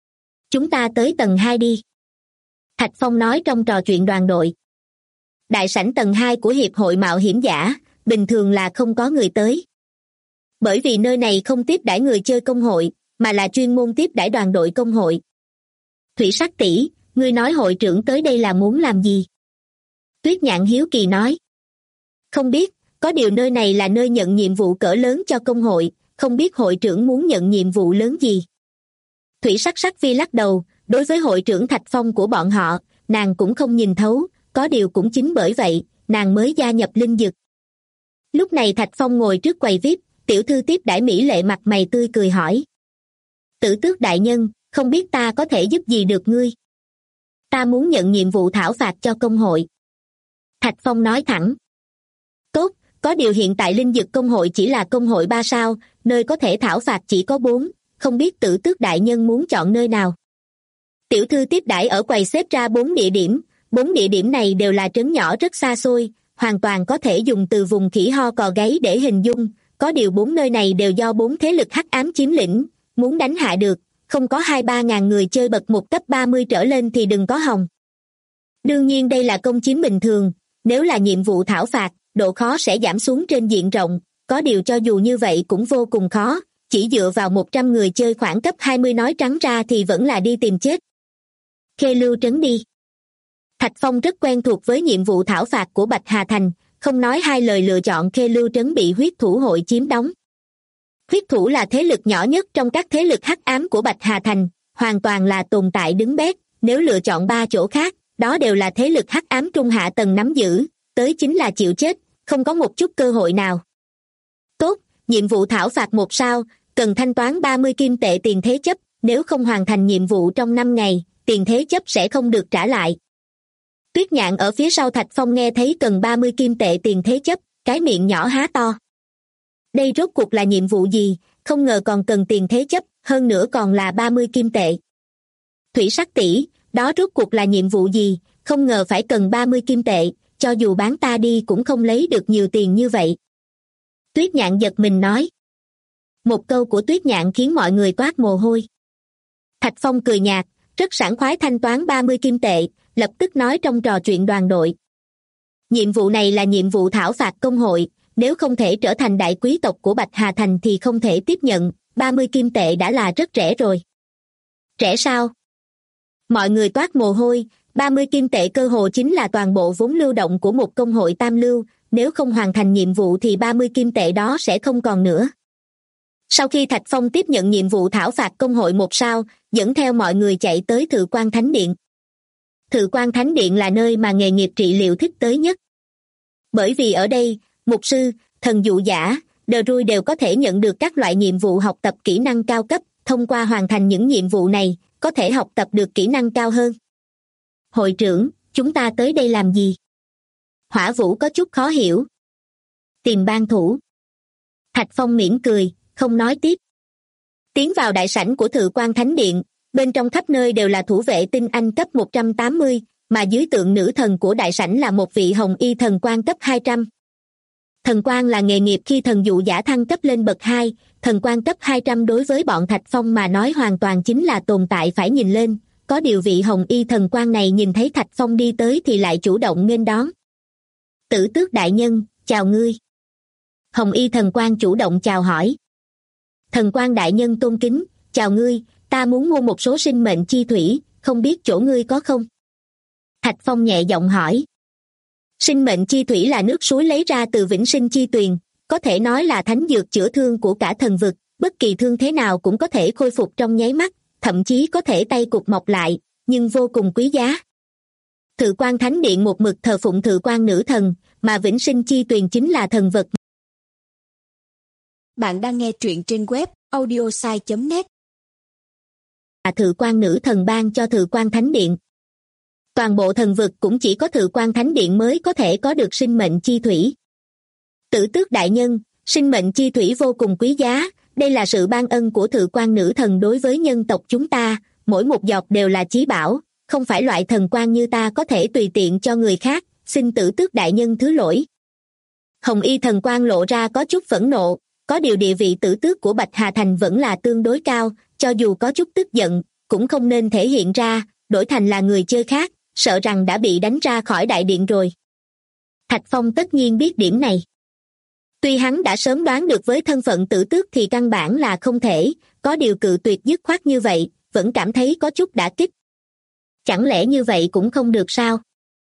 Chúng ta tới tầng 2 đi. Thạch Phong nói trong trò chuyện đoàn đội. Đại sảnh tầng 2 của Hiệp hội Mạo hiểm giả, bình thường là không có người tới. Bởi vì nơi này không tiếp đãi người chơi công hội, mà là chuyên môn tiếp đãi đoàn đội công hội. Thủy Sắc tỷ, ngươi nói hội trưởng tới đây là muốn làm gì? Tuyết Nhạn hiếu kỳ nói. Không biết, có điều nơi này là nơi nhận nhiệm vụ cỡ lớn cho công hội, không biết hội trưởng muốn nhận nhiệm vụ lớn gì. Thủy Sắc Sắc Vi lắc đầu, đối với hội trưởng Thạch Phong của bọn họ, nàng cũng không nhìn thấu, có điều cũng chính bởi vậy, nàng mới gia nhập linh dực. Lúc này Thạch Phong ngồi trước quầy VIP, tiểu thư tiếp đãi mỹ lệ mặt mày tươi cười hỏi. Tử Tước đại nhân, không biết ta có thể giúp gì được ngươi? Ta muốn nhận nhiệm vụ thảo phạt cho công hội. Thạch Phong nói thẳng. Tốt, có điều hiện tại linh dực công hội chỉ là công hội 3 sao, nơi có thể thảo phạt chỉ có 4, không biết Tử Tước đại nhân muốn chọn nơi nào. Tiểu thư tiếp đãi ở quầy xếp ra 4 địa điểm, 4 địa điểm này đều là trấn nhỏ rất xa xôi, hoàn toàn có thể dùng từ vùng khỉ ho cò gáy để hình dung, có điều 4 nơi này đều do 4 thế lực hắc ám chiếm lĩnh, muốn đánh hạ được, không có 2-3 ngàn người chơi bậc 1 cấp 30 trở lên thì đừng có hòng. Đương nhiên đây là công chiếm bình thường, nếu là nhiệm vụ thảo phạt, độ khó sẽ giảm xuống trên diện rộng, có điều cho dù như vậy cũng vô cùng khó, chỉ dựa vào 100 người chơi khoảng cấp 20 nói trắng ra thì vẫn là đi tìm chết. Khê Lưu trấn đi. Thạch Phong rất quen thuộc với nhiệm vụ thảo phạt của Bạch Hà Thành, không nói hai lời lựa chọn Khê Lưu trấn bị huyết thủ hội chiếm đóng. Huyết thủ là thế lực nhỏ nhất trong các thế lực hắc ám của Bạch Hà Thành, hoàn toàn là tồn tại đứng bét, nếu lựa chọn 3 chỗ khác, đó đều là thế lực hắc ám trung hạ tầng nắm giữ, tới chính là chịu chết, không có một chút cơ hội nào. Tốt, nhiệm vụ thảo phạt 1 sao, cần thanh toán 30 kim tệ tiền thế chấp, nếu không hoàn thành nhiệm vụ trong 5 ngày, tiền thế chấp sẽ không được trả lại. Tuyết Nhạn ở phía sau Thạch Phong nghe thấy cần 30 kim tệ tiền thế chấp, cái miệng nhỏ há to. Đây rốt cuộc là nhiệm vụ gì, không ngờ còn cần tiền thế chấp, hơn nữa còn là 30 kim tệ. Thủy Sắc tỷ, đó rốt cuộc là nhiệm vụ gì, không ngờ phải cần 30 kim tệ, cho dù bán ta đi cũng không lấy được nhiều tiền như vậy. Tuyết Nhạn giật mình nói. Một câu của Tuyết Nhạn khiến mọi người toát mồ hôi. Thạch Phong cười nhạt, rất sảng khoái thanh toán 30 kim tệ, lập tức nói trong trò chuyện đoàn đội. Nhiệm vụ này là nhiệm vụ thảo phạt công hội, nếu không thể trở thành đại quý tộc của Bạch Hà Thành thì không thể tiếp nhận, 30 kim tệ đã là rất rẻ rồi. Rẻ sao? Mọi người toát mồ hôi, 30 kim tệ cơ hồ chính là toàn bộ vốn lưu động của một công hội tam lưu, nếu không hoàn thành nhiệm vụ thì 30 kim tệ đó sẽ không còn nữa. Sau khi Thạch Phong tiếp nhận nhiệm vụ thảo phạt công hội 1 sao, dẫn theo mọi người chạy tới Thự Quan Thánh Điện. Thự Quan Thánh Điện là nơi mà nghề nghiệp trị liệu thích tới nhất. Bởi vì ở đây, mục sư, thần dụ giả, druid đều có thể nhận được các loại nhiệm vụ học tập kỹ năng cao cấp, thông qua hoàn thành những nhiệm vụ này, có thể học tập được kỹ năng cao hơn. Hội trưởng, chúng ta tới đây làm gì? Hỏa Vũ có chút khó hiểu. Tìm ban thủ. Thạch Phong mỉm cười, không nói tiếp. Tiến vào đại sảnh của Thự Quan Thánh Điện, bên trong khắp nơi đều là thủ vệ tinh anh cấp 180, mà dưới tượng nữ thần của đại sảnh là một vị hồng y thần quan cấp 200. Thần quan là nghề nghiệp khi thần dụ giả thăng cấp lên bậc 2, thần quan cấp 200 đối với bọn Thạch Phong mà nói hoàn toàn chính là tồn tại phải nhìn lên, có điều vị hồng y thần quan này nhìn thấy Thạch Phong đi tới thì lại chủ động nghênh đón. Tử tước đại nhân, chào ngươi. Hồng y thần quan chủ động chào hỏi. Thần quan đại nhân tôn kính, chào ngươi, ta muốn mua một số sinh mệnh chi thủy, không biết chỗ ngươi có không? Thạch Phong nhẹ giọng hỏi. Sinh mệnh chi thủy là nước suối lấy ra từ vĩnh sinh chi tuyền, có thể nói là thánh dược chữa thương của cả thần vực, bất kỳ thương thế nào cũng có thể khôi phục trong nháy mắt, thậm chí có thể tay cụt mọc lại, nhưng vô cùng quý giá. Thự Quan Thánh Điện một mực thờ phụng Thự Quan nữ thần, mà vĩnh sinh chi tuyền chính là thần vật. Bạn đang nghe truyện trên web audiosai.net. Thự Quan nữ thần ban cho Thự Quan Thánh Điện. Toàn bộ thần vực cũng chỉ có Thự Quan Thánh Điện mới có thể có được sinh mệnh chi thủy. Tử tước đại nhân, sinh mệnh chi thủy vô cùng quý giá, đây là sự ban ân của Thự Quan nữ thần đối với nhân tộc chúng ta, mỗi một giọt đều là chí bảo, không phải loại thần quan như ta có thể tùy tiện cho người khác, xin tử tước đại nhân thứ lỗi. Hồng y thần quan lộ ra có chút phẫn nộ, có điều địa vị tử tước của Bạch Hà Thành vẫn là tương đối cao, cho dù có chút tức giận, cũng không nên thể hiện ra, đổi thành là người chơi khác, sợ rằng đã bị đánh ra khỏi đại điện rồi. Thạch Phong tất nhiên biết điểm này. Tuy hắn đã sớm đoán được với thân phận tử tước thì căn bản là không thể, có điều cự tuyệt dứt khoát như vậy, vẫn cảm thấy có chút đả kích. Chẳng lẽ như vậy cũng không được sao?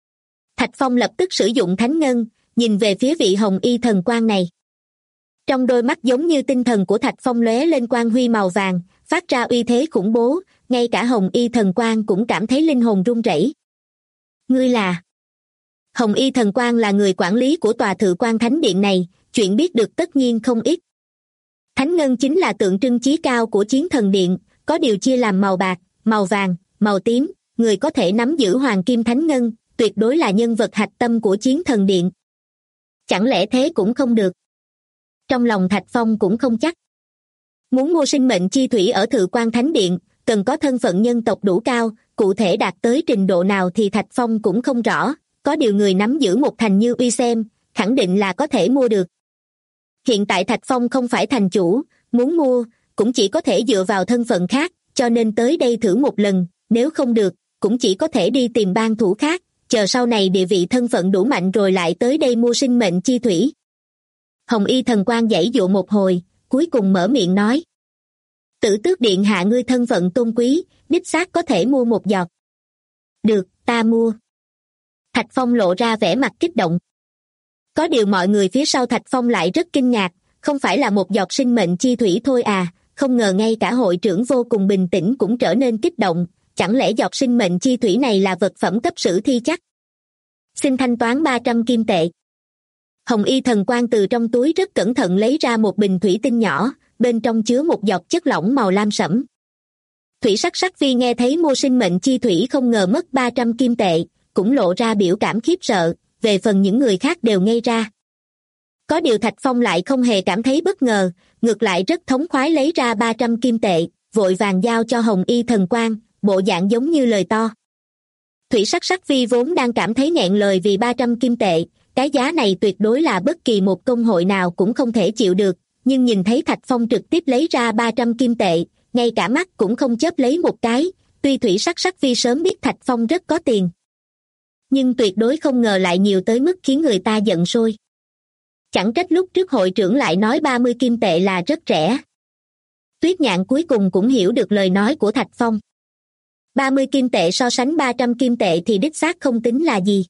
Thạch Phong lập tức sử dụng thánh ngân, nhìn về phía vị hồng y thần quan này. Trong đôi mắt giống như tinh thần của Thạch Phong lóe lên quang huy màu vàng, phát ra uy thế khủng bố, ngay cả hồng y thần quan cũng cảm thấy linh hồn run rẩy. Ngươi là? Hồng y thần quan là người quản lý của tòa Thự Quan Thánh Điện này, chuyện biết được tất nhiên không ít. Thánh ngân chính là tượng trưng chí cao của Chiến Thần Điện, có điều chia làm màu bạc, màu vàng, màu tím, người có thể nắm giữ hoàng kim thánh ngân, tuyệt đối là nhân vật hạch tâm của Chiến Thần Điện. Chẳng lẽ thế cũng không được? Trong lòng Thạch Phong cũng không chắc. Muốn mua sinh mệnh chi thủy ở Thự Quan Thánh Điện, cần có thân phận nhân tộc đủ cao, cụ thể đạt tới trình độ nào thì Thạch Phong cũng không rõ, có điều người nắm giữ một thành như uy xem, khẳng định là có thể mua được. Hiện tại Thạch Phong không phải thành chủ, muốn mua, cũng chỉ có thể dựa vào thân phận khác, cho nên tới đây thử một lần, nếu không được, cũng chỉ có thể đi tìm bang thủ khác, chờ sau này địa vị thân phận đủ mạnh rồi lại tới đây mua sinh mệnh chi thủy. Hồng y thần quan giãy dụa một hồi, cuối cùng mở miệng nói. Tử tước điện hạ ngươi thân phận tôn quý, đích xác có thể mua một giọt. Được, ta mua. Thạch Phong lộ ra vẻ mặt kích động. Có điều mọi người phía sau Thạch Phong lại rất kinh ngạc, không phải là một giọt sinh mệnh chi thủy thôi à, không ngờ ngay cả hội trưởng vô cùng bình tĩnh cũng trở nên kích động, chẳng lẽ giọt sinh mệnh chi thủy này là vật phẩm cấp sử thi chắc? Xin thanh toán 300 kim tệ. Hồng y thần quan từ trong túi rất cẩn thận lấy ra một bình thủy tinh nhỏ, bên trong chứa một giọt chất lỏng màu lam sẫm. Thủy sắc sắc vi nghe thấy mua sinh mệnh chi thủy không ngờ mất 300 kim tệ, cũng lộ ra biểu cảm khiếp sợ, về phần những người khác đều ngây ra. Có điều Thạch Phong lại không hề cảm thấy bất ngờ, ngược lại rất thống khoái lấy ra 300 kim tệ, vội vàng giao cho Hồng y thần quan, bộ dạng giống như lời to. Thủy sắc sắc vi vốn đang cảm thấy nghẹn lời vì 300 kim tệ, cái giá này tuyệt đối là bất kỳ một công hội nào cũng không thể chịu được, nhưng nhìn thấy Thạch Phong trực tiếp lấy ra 300 kim tệ, ngay cả mắt cũng không chớp lấy một cái, tuy thủy sắc sắc vi sớm biết Thạch Phong rất có tiền, nhưng tuyệt đối không ngờ lại nhiều tới mức khiến người ta giận sôi. Chẳng trách lúc trước hội trưởng lại nói 30 kim tệ là rất rẻ. Tuyết Nhạn cuối cùng cũng hiểu được lời nói của Thạch Phong. 30 kim tệ so sánh 300 kim tệ thì đích xác không tính là gì.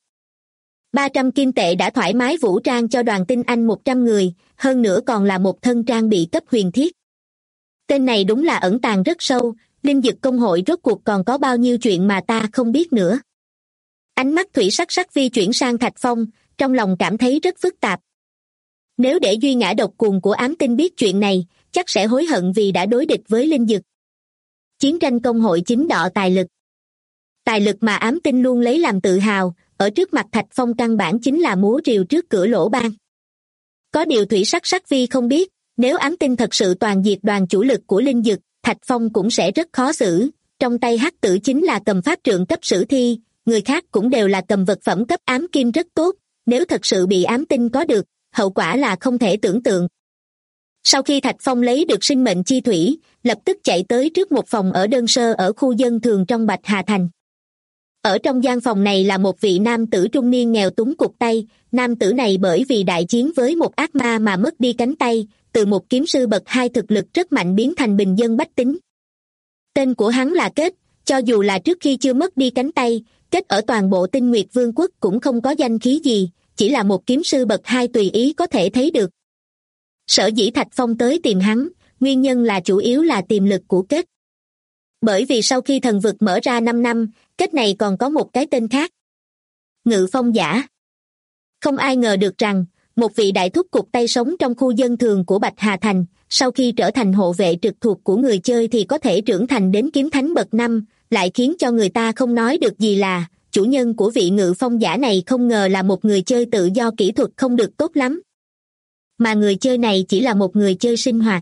300 kim tệ đã thoải mái vũ trang cho đoàn tinh anh 100 người, hơn nữa còn là một thân trang bị cấp huyền thiết. Tên này đúng là ẩn tàng rất sâu, linh dực công hội rốt cuộc còn có bao nhiêu chuyện mà ta không biết nữa. Ánh mắt thủy sắc sắc vi chuyển sang Thạch Phong, trong lòng cảm thấy rất phức tạp. Nếu để duy ngã độc cuồng của ám tinh biết chuyện này, chắc sẽ hối hận vì đã đối địch với linh dực. Chiến tranh công hội chính đọ tài lực. Tài lực mà ám tinh luôn lấy làm tự hào, ở trước mặt Thạch Phong căn bản chính là múa rìu trước cửa lỗ ban. Có điều thủy sắc sắc vi không biết, nếu ám tinh thật sự toàn diệt đoàn chủ lực của linh dực, Thạch Phong cũng sẽ rất khó xử. Trong tay hắc tử chính là cầm pháp trượng cấp sử thi, người khác cũng đều là cầm vật phẩm cấp ám kim rất tốt, nếu thật sự bị ám tinh có được, hậu quả là không thể tưởng tượng. Sau khi Thạch Phong lấy được sinh mệnh chi thủy, lập tức chạy tới trước một phòng ở đơn sơ ở khu dân thường trong Bạch Hà Thành. Ở trong gian phòng này là một vị nam tử trung niên nghèo túng cụt tay. Nam tử này bởi vì đại chiến với một ác ma mà mất đi cánh tay, từ một kiếm sư bậc 2 thực lực rất mạnh biến thành bình dân bách tính. Tên của hắn là Kết, cho dù là trước khi chưa mất đi cánh tay, Kết ở toàn bộ Tinh Nguyệt Vương quốc cũng không có danh khí gì, chỉ là một kiếm sư bậc 2 tùy ý có thể thấy được. Sở dĩ Thạch Phong tới tìm hắn, nguyên nhân là chủ yếu là tiềm lực của Kết. Bởi vì sau khi thần vực mở ra 5 năm, Kết này còn có một cái tên khác. Ngự Phong Giả. Không ai ngờ được rằng, một vị đại thúc cụt tay sống trong khu dân thường của Bạch Hà Thành, sau khi trở thành hộ vệ trực thuộc của người chơi thì có thể trưởng thành đến kiếm thánh bậc 5, lại khiến cho người ta không nói được gì là, chủ nhân của vị Ngự Phong Giả này không ngờ là một người chơi tự do kỹ thuật không được tốt lắm. Mà người chơi này chỉ là một người chơi sinh hoạt.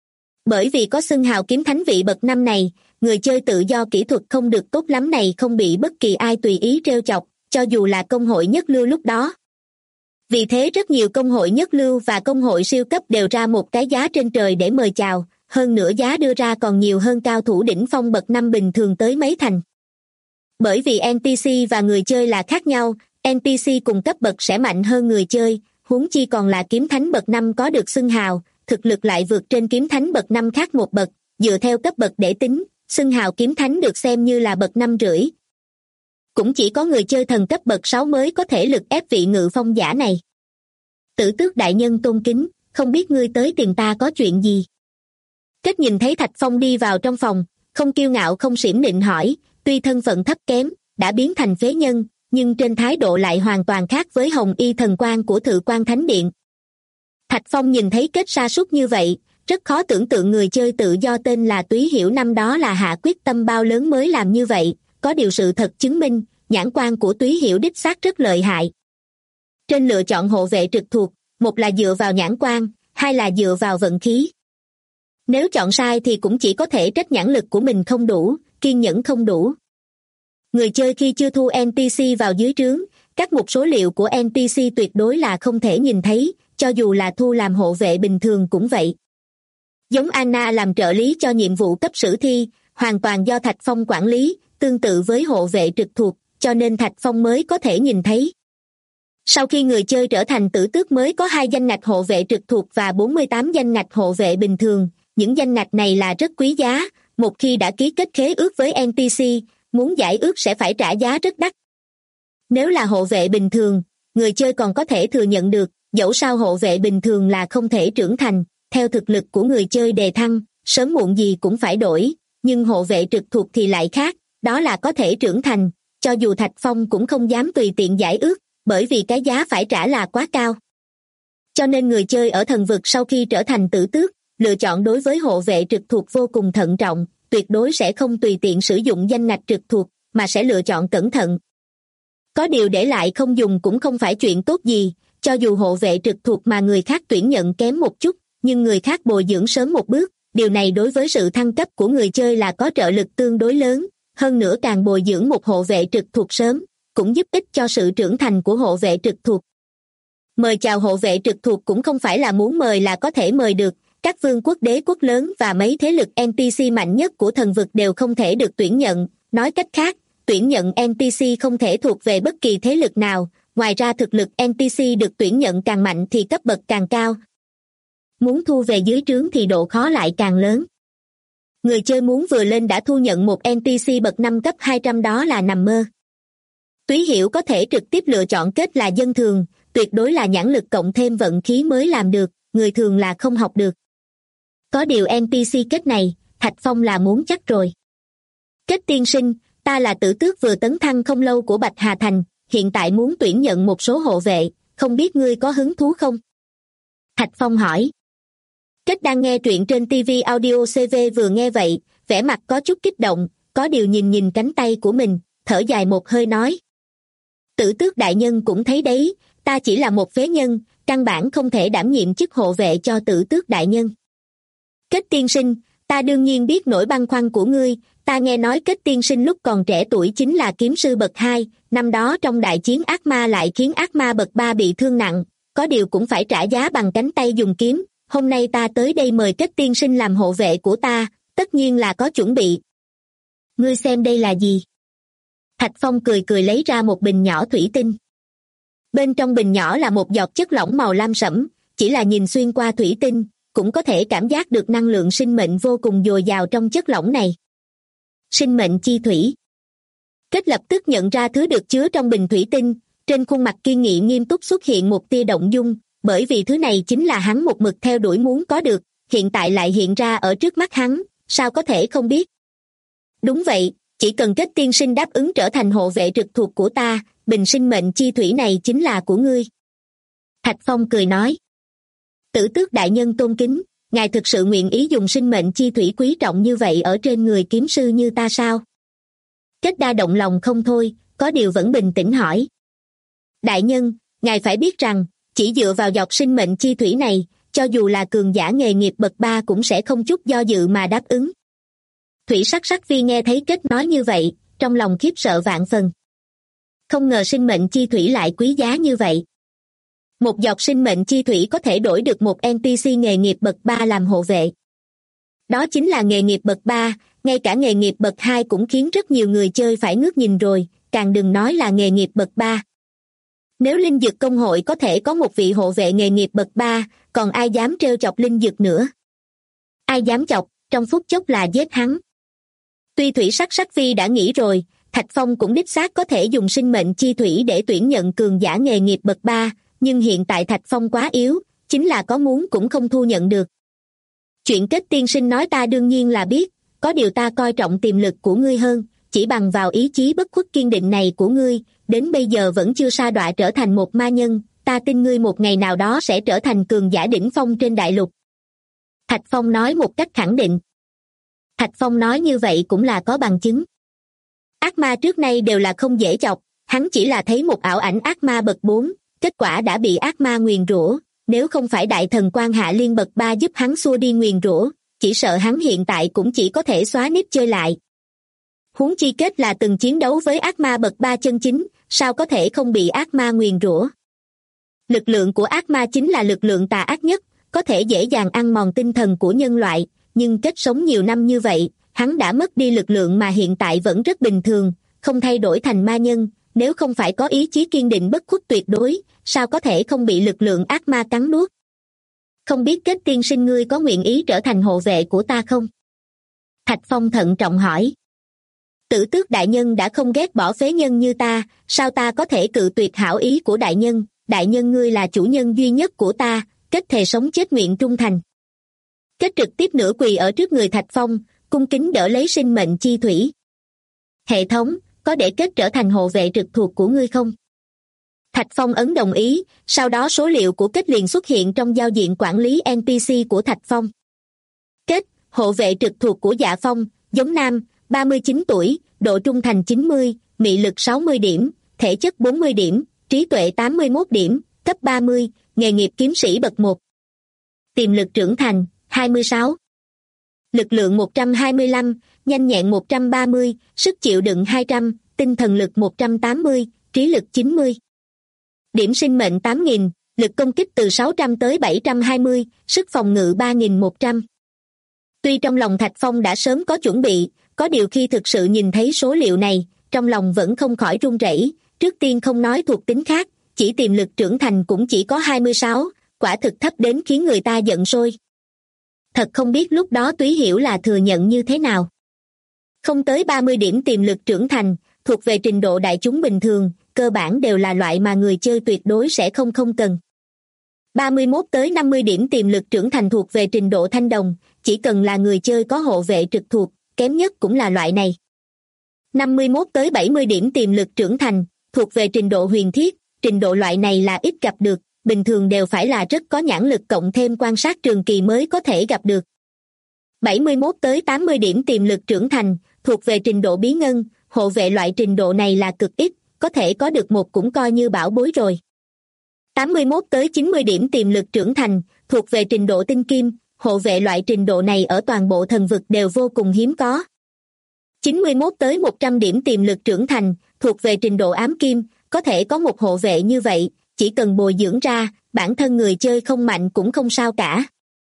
Bởi vì có xưng hào kiếm thánh vị bậc 5 này, người chơi tự do kỹ thuật không được tốt lắm này không bị bất kỳ ai tùy ý trêu chọc, cho dù là công hội nhất lưu lúc đó. Vì thế rất nhiều công hội nhất lưu và công hội siêu cấp đều ra một cái giá trên trời để mời chào, hơn nữa giá đưa ra còn nhiều hơn cao thủ đỉnh phong bậc 5 bình thường tới mấy thành. Bởi vì NPC và người chơi là khác nhau, NPC cùng cấp bậc sẽ mạnh hơn người chơi, huống chi còn là kiếm thánh bậc 5 có được xưng hào, thực lực lại vượt trên kiếm thánh bậc 5 khác một bậc, dựa theo cấp bậc để tính, xưng hào kiếm thánh được xem như là bậc 5,5. Cũng chỉ có người chơi thần cấp bậc 6 mới có thể lực ép vị Ngự Phong Giả này. Tử Tước đại nhân tôn kính, không biết ngươi tới tìm ta có chuyện gì? Kết nhìn thấy Thạch Phong đi vào trong phòng, không kiêu ngạo không xiểm nịnh hỏi, tuy thân phận thấp kém, đã biến thành phế nhân, nhưng trên thái độ lại hoàn toàn khác với hồng y thần quan của Thự Quan Thánh Điện. Thạch Phong nhìn thấy Kết sa sút như vậy, rất khó tưởng tượng người chơi tự do tên là Túy Hiểu năm đó là hạ quyết tâm bao lớn mới làm như vậy, có điều sự thật chứng minh, nhãn quan của Túy Hiểu đích xác rất lợi hại. Trên lựa chọn hộ vệ trực thuộc, một là dựa vào nhãn quan, hai là dựa vào vận khí. Nếu chọn sai thì cũng chỉ có thể trách nhãn lực của mình không đủ, kiên nhẫn không đủ. Người chơi khi chưa thu NPC vào dưới trướng, các mục số liệu của NPC tuyệt đối là không thể nhìn thấy, cho dù là thu làm hộ vệ bình thường cũng vậy. Giống Anna làm trợ lý cho nhiệm vụ cấp sử thi, hoàn toàn do Thạch Phong quản lý, tương tự với hộ vệ trực thuộc, cho nên Thạch Phong mới có thể nhìn thấy. Sau khi người chơi trở thành tử tước mới có 2 danh ngạch hộ vệ trực thuộc và 48 danh ngạch hộ vệ bình thường, những danh ngạch này là rất quý giá, một khi đã ký kết khế ước với NPC, muốn giải ước sẽ phải trả giá rất đắt. Nếu là hộ vệ bình thường, người chơi còn có thể thừa nhận được, dẫu sao hộ vệ bình thường là không thể trưởng thành, theo thực lực của người chơi đề thăng, sớm muộn gì cũng phải đổi, nhưng hộ vệ trực thuộc thì lại khác, đó là có thể trưởng thành, cho dù Thạch Phong cũng không dám tùy tiện giải ước, bởi vì cái giá phải trả là quá cao. Cho nên người chơi ở thần vực sau khi trở thành tử tước, lựa chọn đối với hộ vệ trực thuộc vô cùng thận trọng, tuyệt đối sẽ không tùy tiện sử dụng danh ngạch trực thuộc, mà sẽ lựa chọn cẩn thận. Có điều để lại không dùng cũng không phải chuyện tốt gì, cho dù hộ vệ trực thuộc mà người khác tuyển nhận kém một chút, nhưng người khác bồi dưỡng sớm một bước, điều này đối với sự thăng cấp của người chơi là có trợ lực tương đối lớn, hơn nữa càng bồi dưỡng một hộ vệ trực thuộc sớm, cũng giúp ích cho sự trưởng thành của hộ vệ trực thuộc. Mời chào hộ vệ trực thuộc cũng không phải là muốn mời là có thể mời được, các vương quốc đế quốc lớn và mấy thế lực NPC mạnh nhất của thần vực đều không thể được tuyển nhận, nói cách khác, tuyển nhận NPC không thể thuộc về bất kỳ thế lực nào, ngoài ra thực lực NPC được tuyển nhận càng mạnh thì cấp bậc càng cao. Muốn thu về dưới trướng thì độ khó lại càng lớn. Người chơi muốn vừa lên đã thu nhận một NPC bậc 5 cấp 200 đó là nằm mơ. Túy Hiểu có thể trực tiếp lựa chọn kết là dân thường, tuyệt đối là nhãn lực cộng thêm vận khí mới làm được, người thường là không học được. Có điều NPC kết này, Thạch Phong là muốn chắc rồi. Kết tiên sinh, ta là tử tước vừa tấn thăng không lâu của Bạch Hà Thành, hiện tại muốn tuyển nhận một số hộ vệ, không biết ngươi có hứng thú không? Thạch Phong hỏi. Kết đang nghe truyện trên TV Audio CV vừa nghe vậy, vẻ mặt có chút kích động, có điều nhìn cánh tay của mình, thở dài một hơi nói. Tử tước đại nhân cũng thấy đấy, ta chỉ là một phế nhân, căn bản không thể đảm nhiệm chức hộ vệ cho tử tước đại nhân. Kết tiên sinh, ta đương nhiên biết nỗi băn khoăn của ngươi, ta nghe nói Kết tiên sinh lúc còn trẻ tuổi chính là kiếm sư bậc 2, năm đó trong đại chiến ác ma lại khiến ác ma bậc 3 bị thương nặng, có điều cũng phải trả giá bằng cánh tay dùng kiếm, hôm nay ta tới đây mời Kết tiên sinh làm hộ vệ của ta, tất nhiên là có chuẩn bị. Ngươi xem đây là gì? Thạch Phong cười cười lấy ra một bình nhỏ thủy tinh. Bên trong bình nhỏ là một giọt chất lỏng màu lam sẫm, chỉ là nhìn xuyên qua thủy tinh, cũng có thể cảm giác được năng lượng sinh mệnh vô cùng dồi dào trong chất lỏng này. Sinh mệnh chi thủy. Kết lập tức nhận ra thứ được chứa trong bình thủy tinh, trên khuôn mặt kiên nghị nghiêm túc xuất hiện một tia động dung, bởi vì thứ này chính là hắn một mực theo đuổi muốn có được, hiện tại lại hiện ra ở trước mắt hắn, sao có thể không biết. Đúng vậy, chỉ cần Kết tiên sinh đáp ứng trở thành hộ vệ trực thuộc của ta, bình sinh mệnh chi thủy này chính là của ngươi. Thạch Phong cười nói. Tử Tước đại nhân tôn kính, ngài thực sự nguyện ý dùng sinh mệnh chi thủy quý trọng như vậy ở trên người kiếm sư như ta sao? Kết đa động lòng không thôi, có điều vẫn bình tĩnh hỏi. Đại nhân, ngài phải biết rằng, chỉ dựa vào giọt sinh mệnh chi thủy này, cho dù là cường giả nghề nghiệp bậc 3 cũng sẽ không chút do dự mà đáp ứng. Thủy Sắc Sắc Phi nghe thấy Kết nói như vậy, trong lòng khiếp sợ vạn phần. Không ngờ sinh mệnh chi thủy lại quý giá như vậy. Một giọt sinh mệnh chi thủy có thể đổi được một NPC nghề nghiệp bậc 3 làm hộ vệ. Đó chính là nghề nghiệp bậc 3, ngay cả nghề nghiệp bậc 2 cũng khiến rất nhiều người chơi phải ngước nhìn rồi, càng đừng nói là nghề nghiệp bậc 3. Nếu Linh Dực Công hội có thể có một vị hộ vệ nghề nghiệp bậc 3, còn ai dám trêu chọc Linh Dực nữa? Ai dám chọc, trong phút chốc là giết hắn. Tuy Thủy Sắc Sắc Phi đã nghĩ rồi, Thạch Phong cũng đích xác có thể dùng sinh mệnh chi thủy để tuyển nhận cường giả nghề nghiệp bậc 3, nhưng hiện tại Thạch Phong quá yếu, chính là có muốn cũng không thu nhận được. Chuyện Kết tiên sinh nói ta đương nhiên là biết, có điều ta coi trọng tiềm lực của ngươi hơn, chỉ bằng vào ý chí bất khuất kiên định này của ngươi, đến bây giờ vẫn chưa sa đọa trở thành một ma nhân, ta tin ngươi một ngày nào đó sẽ trở thành cường giả đỉnh phong trên đại lục. Thạch Phong nói một cách khẳng định. Thạch Phong nói như vậy cũng là có bằng chứng. Ác ma trước nay đều là không dễ chọc, hắn chỉ là thấy một ảo ảnh ác ma bậc 4, kết quả đã bị ác ma nguyền rủa, nếu không phải đại thần quan Hạ Liên bậc 3 giúp hắn xua đi nguyền rủa, chỉ sợ hắn hiện tại cũng chỉ có thể xóa nếp chơi lại. Huống chi Kết là từng chiến đấu với ác ma bậc 3 chân chính, sao có thể không bị ác ma nguyền rủa. Lực lượng của ác ma chính là lực lượng tà ác nhất, có thể dễ dàng ăn mòn tinh thần của nhân loại, nhưng Kết sống nhiều năm như vậy, hắn đã mất đi lực lượng mà hiện tại vẫn rất bình thường, không thay đổi thành ma nhân, nếu không phải có ý chí kiên định bất khuất tuyệt đối, sao có thể không bị lực lượng ác ma cắn nuốt. Không biết Kết tiên sinh ngươi có nguyện ý trở thành hộ vệ của ta không? Thạch Phong thận trọng hỏi. Tử Tước đại nhân đã không ghét bỏ phế nhân như ta, sao ta có thể cự tuyệt hảo ý của đại nhân ngươi là chủ nhân duy nhất của ta, Kết thề sống chết nguyện trung thành. Kết trực tiếp nửa quỳ ở trước người Thạch Phong, cung kính đỡ lấy sinh mệnh chi thủy. Hệ thống, có để Kết trở thành hộ vệ trực thuộc của ngươi không? Thạch Phong ấn đồng ý, sau đó số liệu của Kết liền xuất hiện trong giao diện quản lý NPC của Thạch Phong. Kết, hộ vệ trực thuộc của Dạ Phong, giống nam, 39 tuổi, độ trung thành 90, mị lực 60 điểm, thể chất 40 điểm, trí tuệ 81 điểm, cấp 30, nghề nghiệp kiếm sĩ bậc 1. Tiềm lực trưởng thành, 26. Lực lượng 125, nhanh nhẹn 130, sức chịu đựng 200, tinh thần lực 180, trí lực 90. Điểm sinh mệnh 8.000, lực công kích từ 600 tới 720, sức phòng ngự 3.100. Tuy trong lòng Thạch Phong đã sớm có chuẩn bị, có điều khi thực sự nhìn thấy số liệu này, trong lòng vẫn không khỏi run rẩy. Trước tiên không nói thuộc tính khác, chỉ tiềm lực trưởng thành cũng chỉ có 26, quả thực thấp đến khiến người ta giận sôi. Thật không biết lúc đó Túy Hiểu là thừa nhận như thế nào. Không tới 30 điểm tiềm lực trưởng thành, thuộc về trình độ đại chúng bình thường, cơ bản đều là loại mà người chơi tuyệt đối sẽ không cần. 31 tới 50 điểm tiềm lực trưởng thành thuộc về trình độ thanh đồng, chỉ cần là người chơi có hộ vệ trực thuộc, kém nhất cũng là loại này. 51 tới 70 điểm tiềm lực trưởng thành, thuộc về trình độ huyền thiết, trình độ loại này là ít gặp được, bình thường đều phải là rất có nhãn lực cộng thêm quan sát trường kỳ mới có thể gặp được. 71 tới 80 điểm tiềm lực trưởng thành, thuộc về trình độ bí ngân, hộ vệ loại trình độ này là cực ít, có thể có được một cũng coi như bảo bối rồi. 81 tới 90 điểm tiềm lực trưởng thành, thuộc về trình độ tinh kim, hộ vệ loại trình độ này ở toàn bộ thần vực đều vô cùng hiếm có. 91 tới 100 điểm tiềm lực trưởng thành, thuộc về trình độ ám kim, có thể có một hộ vệ như vậy, chỉ cần bồi dưỡng ra, bản thân người chơi không mạnh cũng không sao cả.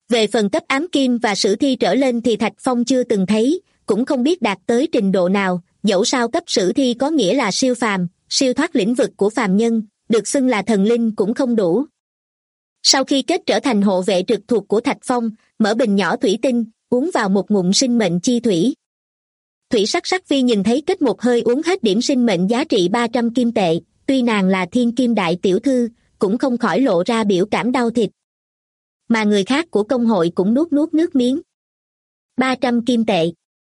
Về phần cấp ám kim và sử thi trở lên thì Thạch Phong chưa từng thấy, cũng không biết đạt tới trình độ nào, dẫu sao cấp sử thi có nghĩa là siêu phàm, siêu thoát lĩnh vực của phàm nhân, được xưng là thần linh cũng không đủ. Sau khi kết trở thành hộ vệ trực thuộc của Thạch Phong, mở bình nhỏ thủy tinh, uống vào một ngụm sinh mệnh chi thủy. Thủy Sắc Sắc Vi nhìn thấy kết một hơi uống hết điểm sinh mệnh giá trị 300 kim tệ, tuy nàng là thiên kim đại tiểu thư, cũng không khỏi lộ ra biểu cảm đau thịt. Mà người khác của công hội cũng nuốt nuốt nước miếng. 300 kim tệ.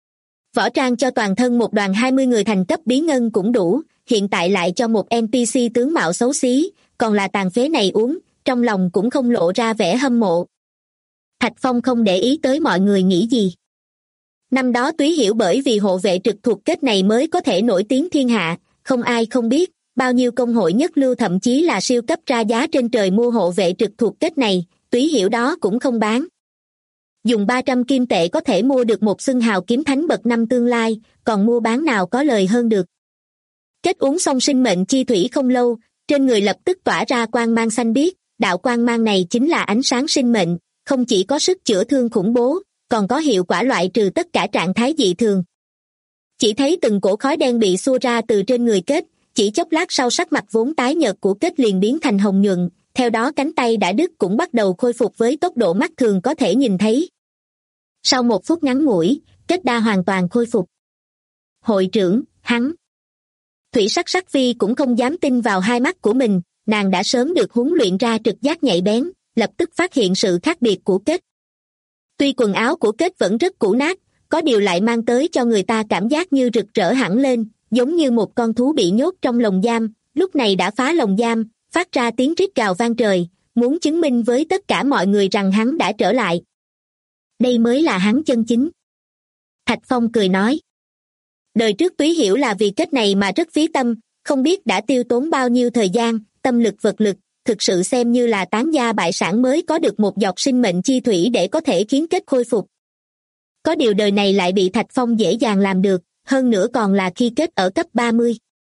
Võ trang cho toàn thân một đoàn 20 người thành cấp bí ngân cũng đủ, hiện tại lại cho một NPC tướng mạo xấu xí, còn là tàn phế này uống, trong lòng cũng không lộ ra vẻ hâm mộ. Thạch Phong không để ý tới mọi người nghĩ gì. Năm đó Túy Hiểu bởi vì hộ vệ trực thuộc kết này mới có thể nổi tiếng thiên hạ, không ai không biết, bao nhiêu công hội nhất lưu thậm chí là siêu cấp ra giá trên trời mua hộ vệ trực thuộc kết này, Túy Hiểu đó cũng không bán. Dùng 300 kim tệ có thể mua được một xưng hào kiếm thánh bậc năm tương lai, còn mua bán nào có lời hơn được. Kết uống xong sinh mệnh chi thủy không lâu, trên người lập tức tỏa ra quang mang xanh biếc, đạo quang mang này chính là ánh sáng sinh mệnh, không chỉ có sức chữa thương khủng bố, còn có hiệu quả loại trừ tất cả trạng thái dị thường. Chỉ thấy từng cổ khói đen bị xua ra từ trên người Kết, chỉ chốc lát sau sắc mặt vốn tái nhợt của Kết liền biến thành hồng nhuận, theo đó cánh tay đã đứt cũng bắt đầu khôi phục với tốc độ mắt thường có thể nhìn thấy. Sau một phút ngắn ngủi, Kết đã hoàn toàn khôi phục. Hội trưởng, hắn. Thủy Sắc Sắc Vi cũng không dám tin vào hai mắt của mình, nàng đã sớm được huấn luyện ra trực giác nhạy bén, lập tức phát hiện sự khác biệt của Kết. Tuy quần áo của Kết vẫn rất cũ nát, có điều lại mang tới cho người ta cảm giác như rực rỡ hẳn lên, giống như một con thú bị nhốt trong lồng giam, lúc này đã phá lồng giam, phát ra tiếng rít gào vang trời, muốn chứng minh với tất cả mọi người rằng hắn đã trở lại. Đây mới là hắn chân chính. Thạch Phong cười nói. Đời trước Túy Hiểu là vì Kết này mà rất phí tâm, không biết đã tiêu tốn bao nhiêu thời gian, tâm lực vật lực, thực sự xem như là tán gia bại sản mới có được một giọt sinh mệnh chi thủy để có thể khiến Kết khôi phục. Có điều đời này lại bị Thạch Phong dễ dàng làm được, hơn nữa còn là khi Kết ở cấp 30.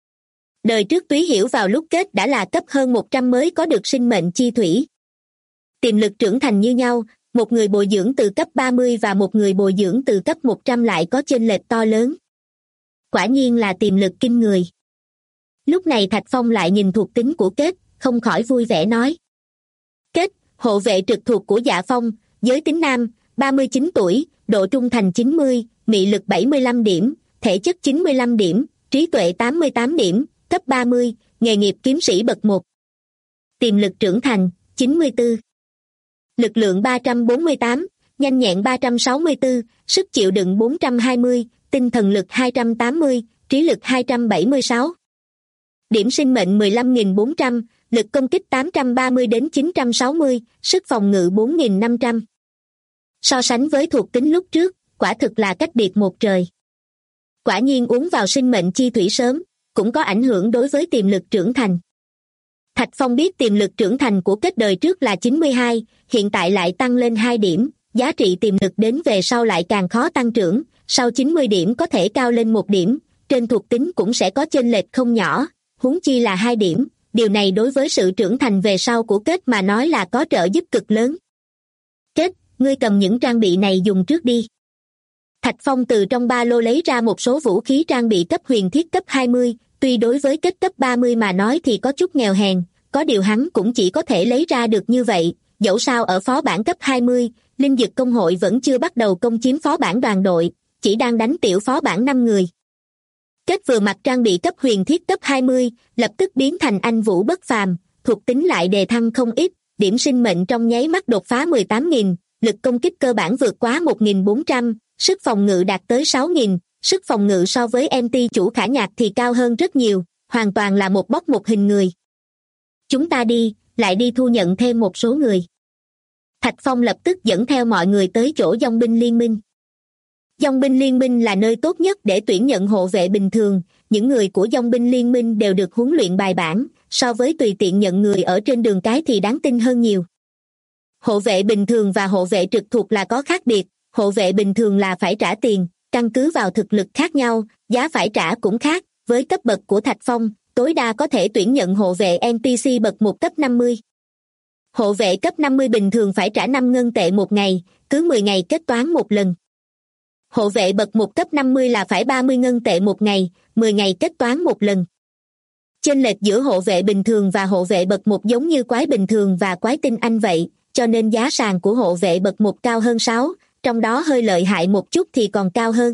Đời trước Túy Hiểu vào lúc Kết đã là cấp hơn 100 mới có được sinh mệnh chi thủy. Tiềm lực trưởng thành như nhau, một người bồi dưỡng từ cấp 30 và một người bồi dưỡng từ cấp 100 lại có chênh lệch to lớn. Quả nhiên là tiềm lực kinh người. Lúc này Thạch Phong lại nhìn thuộc tính của Kết, không khỏi vui vẻ nói. Kết, hộ vệ trực thuộc của Dạ Phong, giới tính nam, 39 tuổi, độ trung thành 90, mị lực 75 điểm, thể chất 95 điểm, trí tuệ 88 điểm, cấp 30, nghề nghiệp kiếm sĩ bậc 1. Tiềm lực trưởng thành, 94. Lực lượng 348, nhanh nhẹn 364, sức chịu đựng 420, tinh thần lực 280, trí lực 276. Điểm sinh mệnh 15.400, lực công kích 830 đến 960, sức phòng ngự 4.500. So sánh với thuộc tính lúc trước, quả thực là cách biệt một trời. Quả nhiên uống vào sinh mệnh chi thủy sớm, cũng có ảnh hưởng đối với tiềm lực trưởng thành. Thạch Phong biết tiềm lực trưởng thành của Kết đời trước là 92, hiện tại lại tăng lên 2 điểm, giá trị tiềm lực đến về sau lại càng khó tăng trưởng, sau 90 điểm có thể cao lên 1 điểm, trên thuộc tính cũng sẽ có chênh lệch không nhỏ, huống chi là 2 điểm, điều này đối với sự trưởng thành về sau của Kết mà nói là có trợ giúp cực lớn. Kết, ngươi cầm những trang bị này dùng trước đi. Thạch Phong từ trong ba lô lấy ra một số vũ khí trang bị cấp huyền thiết cấp 20, tuy đối với Kết cấp 30 mà nói thì có chút nghèo hèn, có điều hắn cũng chỉ có thể lấy ra được như vậy, dẫu sao ở phó bản cấp 20, Linh Dực Công hội vẫn chưa bắt đầu công chiếm phó bản đoàn đội, chỉ đang đánh tiểu phó bản 5 người. Kết vừa mặc trang bị cấp huyền thiết cấp 20, lập tức biến thành anh vũ bất phàm, thuộc tính lại đề thăng không ít, điểm sinh mệnh trong nháy mắt đột phá 18.000, lực công kích cơ bản vượt quá 1.400, sức phòng ngự đạt tới 6.000, sức phòng ngự so với MT chủ Khả Nhạc thì cao hơn rất nhiều, hoàn toàn là một bóc một hình người. Chúng ta đi, lại đi thu nhận thêm một số người. Thạch Phong lập tức dẫn theo mọi người tới chỗ dòng binh liên minh. Dòng binh liên minh là nơi tốt nhất để tuyển nhận hộ vệ bình thường, những người của dòng binh liên minh đều được huấn luyện bài bản, so với tùy tiện nhận người ở trên đường cái thì đáng tin hơn nhiều. Hộ vệ bình thường và hộ vệ trực thuộc là có khác biệt, hộ vệ bình thường là phải trả tiền, căn cứ vào thực lực khác nhau, giá phải trả cũng khác, với cấp bậc của Thạch Phong, tối đa có thể tuyển nhận hộ vệ NPC bậc 1 cấp 50. Hộ vệ cấp 50 bình thường phải trả 5 ngân tệ một ngày, cứ 10 ngày kết toán một lần. Hộ vệ bậc 1 cấp 50 là phải 30 ngân tệ một ngày, 10 ngày kết toán một lần. Chênh lệch giữa hộ vệ bình thường và hộ vệ bậc 1 giống như quái bình thường và quái tinh anh vậy, cho nên giá sàn của hộ vệ bậc 1 cao hơn 6, trong đó hơi lợi hại một chút thì còn cao hơn.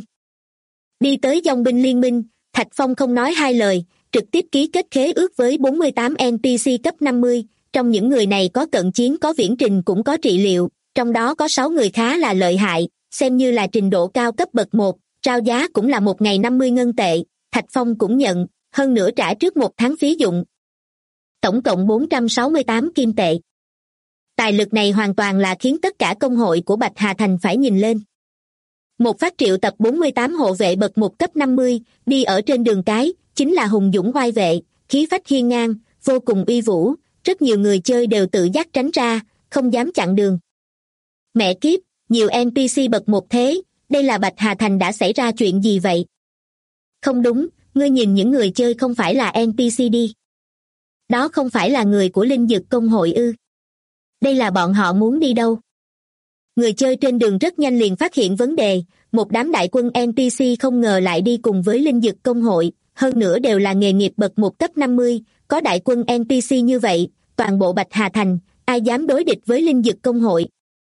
Đi tới dòng binh liên minh, Thạch Phong không nói hai lời, trực tiếp ký kết khế ước với 48 NPC cấp 50, trong những người này có cận chiến, có viễn trình, cũng có trị liệu, trong đó có 6 người khá là lợi hại, xem như là trình độ cao cấp bậc 1, trao giá cũng là một ngày 50 ngân tệ, Thạch Phong cũng nhận, hơn nữa trả trước 1 tháng phí dụng. Tổng cộng 468 kim tệ. Tài lực này hoàn toàn là khiến tất cả công hội của Bạch Hà Thành phải nhìn lên. Một phát triệu tập 48 hộ vệ bậc 1 cấp 50, đi ở trên đường cái, chính là hùng dũng oai vệ, khí phách hiên ngang, vô cùng uy vũ, rất nhiều người chơi đều tự giác tránh ra, không dám chặn đường. Mẹ kiếp, nhiều NPC bậc 1 thế, đây là Bạch Hà Thành đã xảy ra chuyện gì vậy? Không đúng, ngươi nhìn những người chơi không phải là NPC đi. Đó không phải là người của Linh Dực công hội ư? Đây là bọn họ muốn đi đâu? Người chơi trên đường rất nhanh liền phát hiện vấn đề, một đám đại quân NPC không ngờ lại đi cùng với Linh Dực công hội, hơn nữa đều là nghề nghiệp bậc 1 cấp 50, có đại quân NPC như vậy, toàn bộ Bạch Hà Thành, ai dám đối địch với Linh Dực công hội?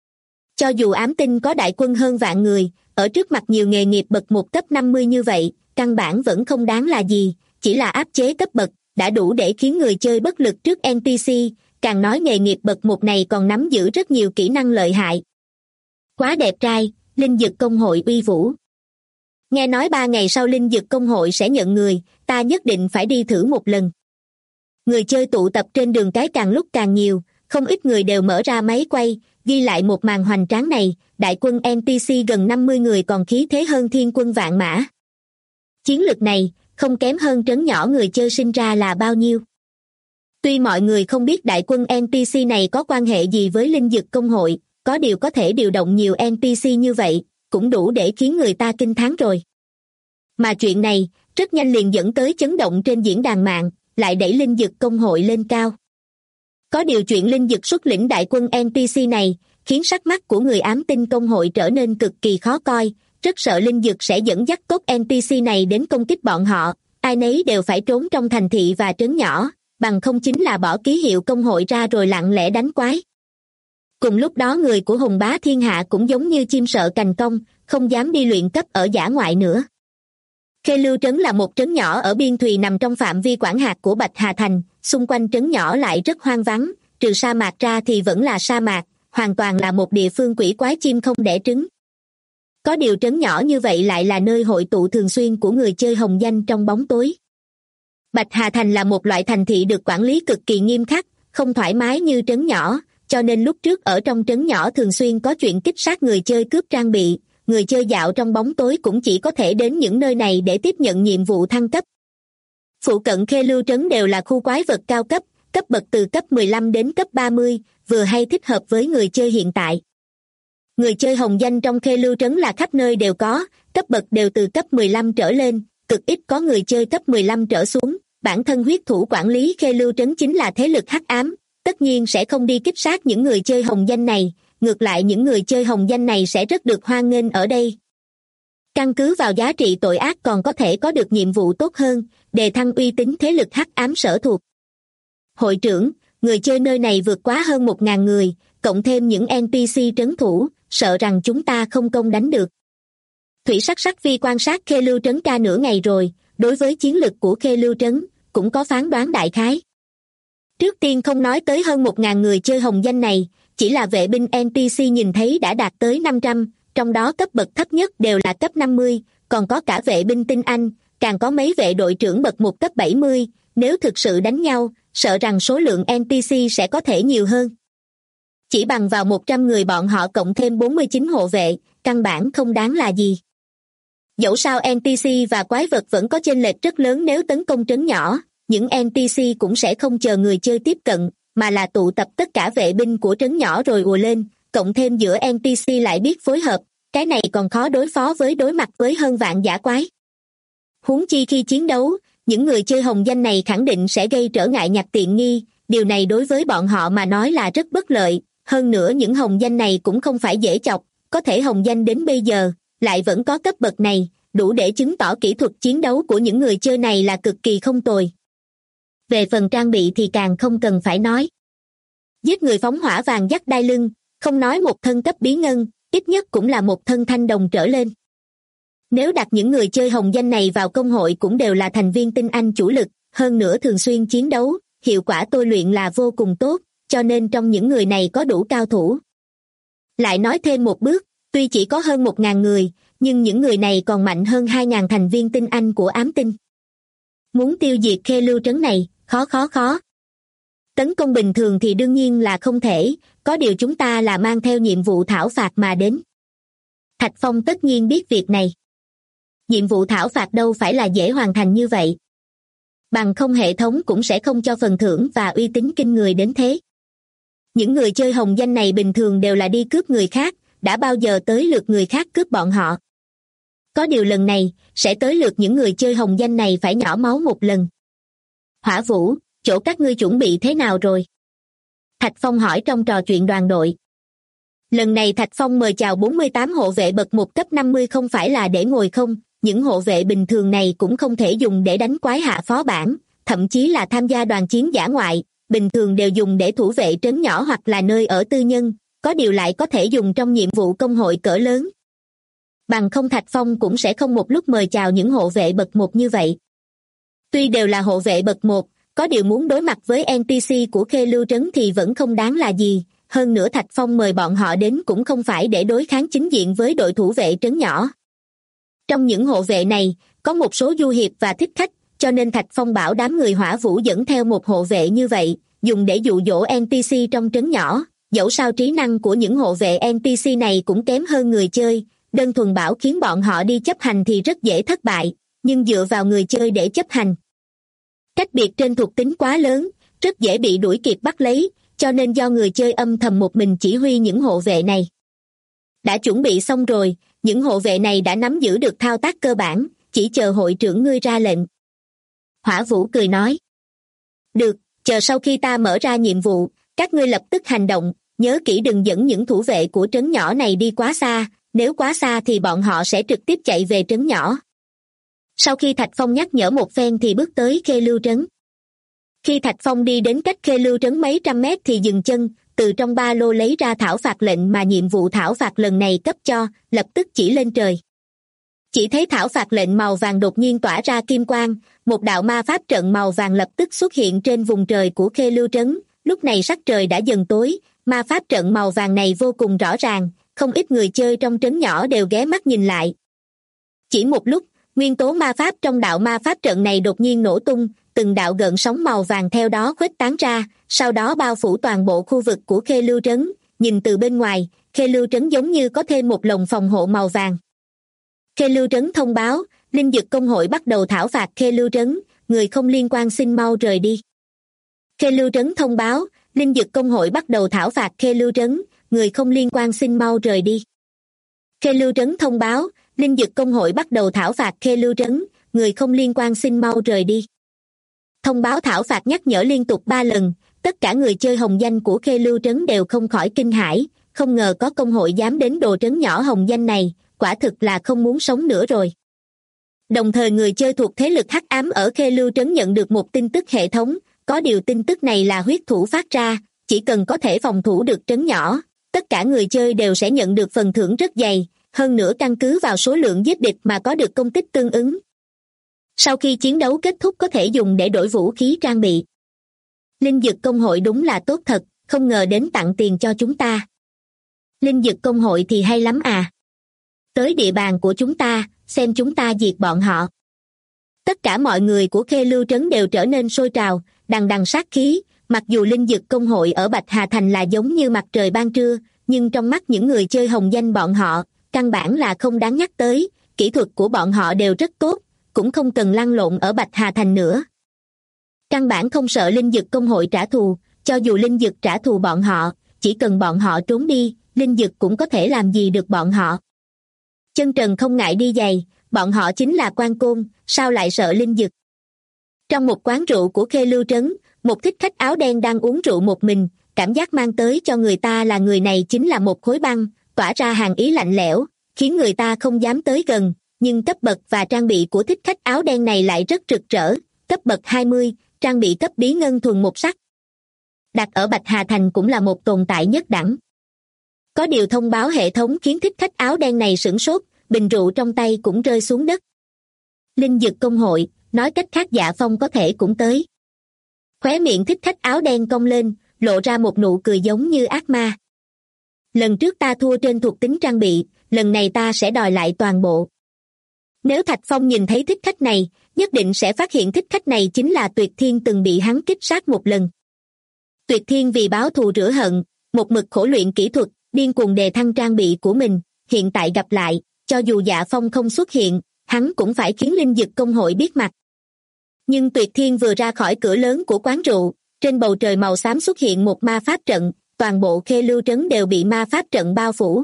Cho dù ám tinh có đại quân hơn vạn người, ở trước mặt nhiều nghề nghiệp bậc 1 cấp 50 như vậy, căn bản vẫn không đáng là gì, chỉ là áp chế cấp bậc, đã đủ để khiến người chơi bất lực trước NPC, càng nói nghề nghiệp bậc 1 này còn nắm giữ rất nhiều kỹ năng lợi hại. Quá đẹp trai, Linh Dực công hội uy vũ. Nghe nói 3 ngày sau Linh Dực công hội sẽ nhận người, ta nhất định phải đi thử một lần. Người chơi tụ tập trên đường cái càng lúc càng nhiều, không ít người đều mở ra máy quay, ghi lại một màn hoành tráng này, đại quân NPC gần 50 người còn khí thế hơn thiên quân vạn mã. Chiến lực này, không kém hơn trấn nhỏ người chơi sinh ra là bao nhiêu. Tuy mọi người không biết đại quân NPC này có quan hệ gì với Linh Dực công hội, có điều có thể điều động nhiều NPC như vậy, cũng đủ để khiến người ta kinh thán rồi. Mà chuyện này, rất nhanh liền dẫn tới chấn động trên diễn đàn mạng, lại đẩy Linh Dực công hội lên cao. Có điều chuyện Linh Dực xuất lĩnh đại quân NPC này, khiến sắc mắt của người ám tinh công hội trở nên cực kỳ khó coi, rất sợ Linh Dực sẽ dẫn dắt cốt NPC này đến công kích bọn họ, ai nấy đều phải trốn trong thành thị và trấn nhỏ, bằng không chính là bỏ ký hiệu công hội ra rồi lặng lẽ đánh quái. Cùng lúc đó người của Hùng Bá Thiên Hạ cũng giống như chim sợ cành cong, không dám đi luyện cấp ở dã ngoại nữa. Khê Lưu Trấn là một trấn nhỏ ở biên thùy nằm trong phạm vi quản hạt của Bạch Hà Thành, xung quanh trấn nhỏ lại rất hoang vắng, trừ sa mạc ra thì vẫn là sa mạc, hoàn toàn là một địa phương quỷ quái chim không đẻ trứng. Có điều trấn nhỏ như vậy lại là nơi hội tụ thường xuyên của người chơi hồng danh trong bóng tối. Bạch Hà Thành là một loại thành thị được quản lý cực kỳ nghiêm khắc, không thoải mái như trấn nhỏ, cho nên lúc trước ở trong trấn nhỏ thường xuyên có chuyện kích sát người chơi cướp trang bị, người chơi dạo trong bóng tối cũng chỉ có thể đến những nơi này để tiếp nhận nhiệm vụ thăng cấp. Phụ cận Khê Lưu Trấn đều là khu quái vật cao cấp, cấp bậc từ cấp 15 đến cấp 30, vừa hay thích hợp với người chơi hiện tại. Người chơi hồng danh trong Khê Lưu Trấn là khắp nơi đều có, cấp bậc đều từ cấp 15 trở lên, cực ít có người chơi cấp 15 trở xuống, bản thân huyết thủ quản lý Khê Lưu Trấn chính là thế lực hắc ám, tất nhiên sẽ không đi kích sát những người chơi hồng danh này, ngược lại những người chơi hồng danh này sẽ rất được hoan nghênh ở đây. Căn cứ vào giá trị tội ác còn có thể có được nhiệm vụ tốt hơn, đề thăng uy tín thế lực hắc ám sở thuộc. Hội trưởng, người chơi nơi này vượt quá hơn 1.000 người, cộng thêm những NPC trấn thủ, sợ rằng chúng ta không công đánh được. Thủy Sắc Sắc Vi quan sát Khê Lưu Trấn ca nửa ngày rồi, đối với chiến lực của Khê Lưu Trấn, cũng có phán đoán đại khái. Trước tiên không nói tới hơn 1.000 người chơi hồng danh này, chỉ là vệ binh NPC nhìn thấy đã đạt tới 500, trong đó cấp bậc thấp nhất đều là cấp 50, còn có cả vệ binh tinh anh, càng có mấy vệ đội trưởng bậc 1 cấp 70, nếu thực sự đánh nhau, sợ rằng số lượng NPC sẽ có thể nhiều hơn. Chỉ bằng vào 100 người bọn họ cộng thêm 49 hộ vệ, căn bản không đáng là gì. Dẫu sao NPC và quái vật vẫn có chênh lệch rất lớn, nếu tấn công trấn nhỏ, những NPC cũng sẽ không chờ người chơi tiếp cận, mà là tụ tập tất cả vệ binh của trấn nhỏ rồi ùa lên, cộng thêm giữa NPC lại biết phối hợp, cái này còn khó đối phó với đối mặt với hơn vạn dã quái. Huống chi khi chiến đấu, những người chơi hồng danh này khẳng định sẽ gây trở ngại nhặt tiện nghi, điều này đối với bọn họ mà nói là rất bất lợi, hơn nữa những hồng danh này cũng không phải dễ chọc, có thể hồng danh đến bây giờ, lại vẫn có cấp bậc này, đủ để chứng tỏ kỹ thuật chiến đấu của những người chơi này là cực kỳ không tồi. Về phần trang bị thì càng không cần phải nói. Giết người phóng hỏa vàng dắt đai lưng, không nói một thân cấp bí ngân, ít nhất cũng là một thân thanh đồng trở lên. Nếu đặt những người chơi hồng danh này vào công hội cũng đều là thành viên tinh anh chủ lực, hơn nữa thường xuyên chiến đấu, hiệu quả tôi luyện là vô cùng tốt, cho nên trong những người này có đủ cao thủ. Lại nói thêm một bước, tuy chỉ có hơn 1.000 người, nhưng những người này còn mạnh hơn 2.000 thành viên tinh anh của ám tinh. Muốn tiêu diệt Khê Lưu trấn này, khó. Tấn công bình thường thì đương nhiên là không thể, có điều chúng ta là mang theo nhiệm vụ thảo phạt mà đến. Thạch Phong tất nhiên biết việc này. Nhiệm vụ thảo phạt đâu phải là dễ hoàn thành như vậy. Bằng không hệ thống cũng sẽ không cho phần thưởng và uy tín kinh người đến thế. Những người chơi hồng danh này bình thường đều là đi cướp người khác, đã bao giờ tới lượt người khác cướp bọn họ. Có điều lần này, sẽ tới lượt những người chơi hồng danh này phải nhỏ máu một lần. Hỏa Vũ, chỗ các ngươi chuẩn bị thế nào rồi? Thạch Phong hỏi trong trò chuyện đoàn đội. Lần này Thạch Phong mời chào 48 hộ vệ bậc 1 cấp 50 không phải là để ngồi không, những hộ vệ bình thường này cũng không thể dùng để đánh quái hạ phó bản, thậm chí là tham gia đoàn chiến dã ngoại, bình thường đều dùng để thủ vệ trấn nhỏ hoặc là nơi ở tư nhân, có điều lại có thể dùng trong nhiệm vụ công hội cỡ lớn. Bằng không Thạch Phong cũng sẽ không một lúc mời chào những hộ vệ bậc 1 như vậy. Tuy đều là hộ vệ bậc 1, có điều muốn đối mặt với NPC của Khê Lưu trấn thì vẫn không đáng là gì, hơn nữa Thạch Phong mời bọn họ đến cũng không phải để đối kháng chính diện với đội thủ vệ trấn nhỏ. Trong những hộ vệ này, có một số du hiệp và thích khách, cho nên Thạch Phong bảo đám người Hỏa Vũ dẫn theo một hộ vệ như vậy, dùng để dụ dỗ NPC trong trấn nhỏ, dẫu sao trí năng của những hộ vệ NPC này cũng kém hơn người chơi, đơn thuần bảo khiến bọn họ đi chấp hành thì rất dễ thất bại, nhưng dựa vào người chơi để chấp hành. Cách biệt trên thuộc tính quá lớn, rất dễ bị đuổi kịp bắt lấy, cho nên do người chơi âm thầm một mình chỉ huy những hộ vệ này. Đã chuẩn bị xong rồi, những hộ vệ này đã nắm giữ được thao tác cơ bản, chỉ chờ hội trưởng ngươi ra lệnh. Hỏa Vũ cười nói. Được, chờ sau khi ta mở ra nhiệm vụ, các ngươi lập tức hành động, nhớ kỹ đừng dẫn những thủ vệ của trấn nhỏ này đi quá xa, nếu quá xa thì bọn họ sẽ trực tiếp chạy về trấn nhỏ. Sau khi Thạch Phong nhắc nhở một phen thì bước tới Khê Lưu trấn. Khi Thạch Phong đi đến cách Khê Lưu trấn mấy trăm mét thì dừng chân, từ trong ba lô lấy ra thảo phạt lệnh mà nhiệm vụ thảo phạt lần này cấp cho, lập tức chỉ lên trời. Chỉ thấy thảo phạt lệnh màu vàng đột nhiên tỏa ra kim quang, một đạo ma pháp trận màu vàng lập tức xuất hiện trên vùng trời của Khê Lưu trấn, lúc này sắc trời đã dần tối, ma pháp trận màu vàng này vô cùng rõ ràng, không ít người chơi trong trấn nhỏ đều ghé mắt nhìn lại. Chỉ một lúc, nguyên tố ma pháp trong đạo ma pháp trận này đột nhiên nổ tung, từng đạo gợn sóng màu vàng theo đó khuếch tán ra, sau đó bao phủ toàn bộ khu vực của Khê Lưu trấn, nhìn từ bên ngoài, Khê Lưu trấn giống như có thêm một lồng phòng hộ màu vàng. Khê Lưu trấn thông báo, Linh Dực công hội bắt đầu thảo phạt Khê Lưu trấn, người không liên quan xin mau rời đi. Khê Lưu trấn thông báo, Linh Dực công hội bắt đầu thảo phạt Khê Lưu trấn, người không liên quan xin mau rời đi. Khê Lưu trấn thông báo, Linh Dực công hội bắt đầu thảo phạt Khê Lưu trấn, người không liên quan xin mau rời đi. Thông báo thảo phạt nhắc nhở liên tục 3 lần, tất cả người chơi hồng danh của Khê Lưu trấn đều không khỏi kinh hãi, không ngờ có công hội dám đến đồ trấn nhỏ hồng danh này, quả thực là không muốn sống nữa rồi. Đồng thời người chơi thuộc thế lực hắc ám ở Khê Lưu trấn nhận được một tin tức hệ thống, có điều tin tức này là huyết thủ phát ra, chỉ cần có thể phòng thủ được trấn nhỏ, tất cả người chơi đều sẽ nhận được phần thưởng rất dày, hơn nữa căn cứ vào số lượng giết địch mà có được công tích tương ứng. Sau khi chiến đấu kết thúc có thể dùng để đổi vũ khí trang bị. Linh Dực công hội đúng là tốt thật, không ngờ đến tặng tiền cho chúng ta. Linh Dực công hội thì hay lắm à. Tới địa bàn của chúng ta, xem chúng ta diệt bọn họ. Tất cả mọi người của Khê Lưu trấn đều trở nên sôi trào, đằng đằng sát khí, mặc dù Linh Dực công hội ở Bạch Hà Thành là giống như mặt trời ban trưa, nhưng trong mắt những người chơi hồng danh bọn họ, căn bản là không đáng nhắc tới, kỹ thuật của bọn họ đều rất tốt, cũng không cần lăn lộn ở Bạch Hà Thành nữa. Căn bản không sợ Linh Dực công hội trả thù, cho dù Linh Dực trả thù bọn họ, chỉ cần bọn họ trốn đi, Linh Dực cũng có thể làm gì được bọn họ. Chân trần không ngại đi giày, bọn họ chính là quan côn, sao lại sợ Linh Dực. Trong một quán rượu của Khê Lưu trấn, một thích khách áo đen đang uống rượu một mình, cảm giác mang tới cho người ta là người này chính là một khối băng, tỏa ra hàn ý lạnh lẽo, khiến người ta không dám tới gần, nhưng cấp bậc và trang bị của thích khách áo đen này lại rất rực rỡ, cấp bậc 20, trang bị cấp bí ngân thuần một sắc. Đặt ở Bạch Hà Thành cũng là một tồn tại nhất đẳng. Có điều thông báo hệ thống khiến thích khách áo đen này sửng sốt, bình rượu trong tay cũng rơi xuống đất. Linh Dực Công hội, nói cách khác Dạ Phong có thể cũng tới. Khóe miệng thích khách áo đen cong lên, lộ ra một nụ cười giống như ác ma. Lần trước ta thua trên thuộc tính trang bị, lần này ta sẽ đòi lại toàn bộ. Nếu Thạch Phong nhìn thấy thích khách này, nhất định sẽ phát hiện thích khách này chính là Tuyệt Thiên từng bị hắn kích sát một lần. Tuyệt Thiên vì báo thù rửa hận, một mực khổ luyện kỹ thuật, điên cuồng đề thăng trang bị của mình, hiện tại gặp lại, cho dù Dạ Phong không xuất hiện, hắn cũng phải khiến Linh Dực Công hội biết mặt. Nhưng Tuyệt Thiên vừa ra khỏi cửa lớn của quán rượu, trên bầu trời màu xám xuất hiện một ma pháp trận, toàn bộ Khê Lưu Trấn đều bị ma pháp trận bao phủ.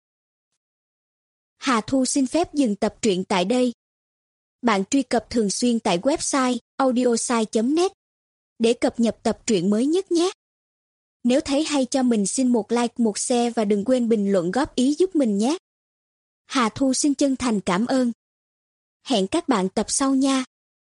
Hà Thu xin phép dừng tập truyện tại đây. Bạn truy cập thường xuyên tại website audiosai.net để cập nhật tập truyện mới nhất nhé. Nếu thấy hay cho mình xin một like, một share và đừng quên bình luận góp ý giúp mình nhé. Hà Thu xin chân thành cảm ơn. Hẹn các bạn tập sau nha.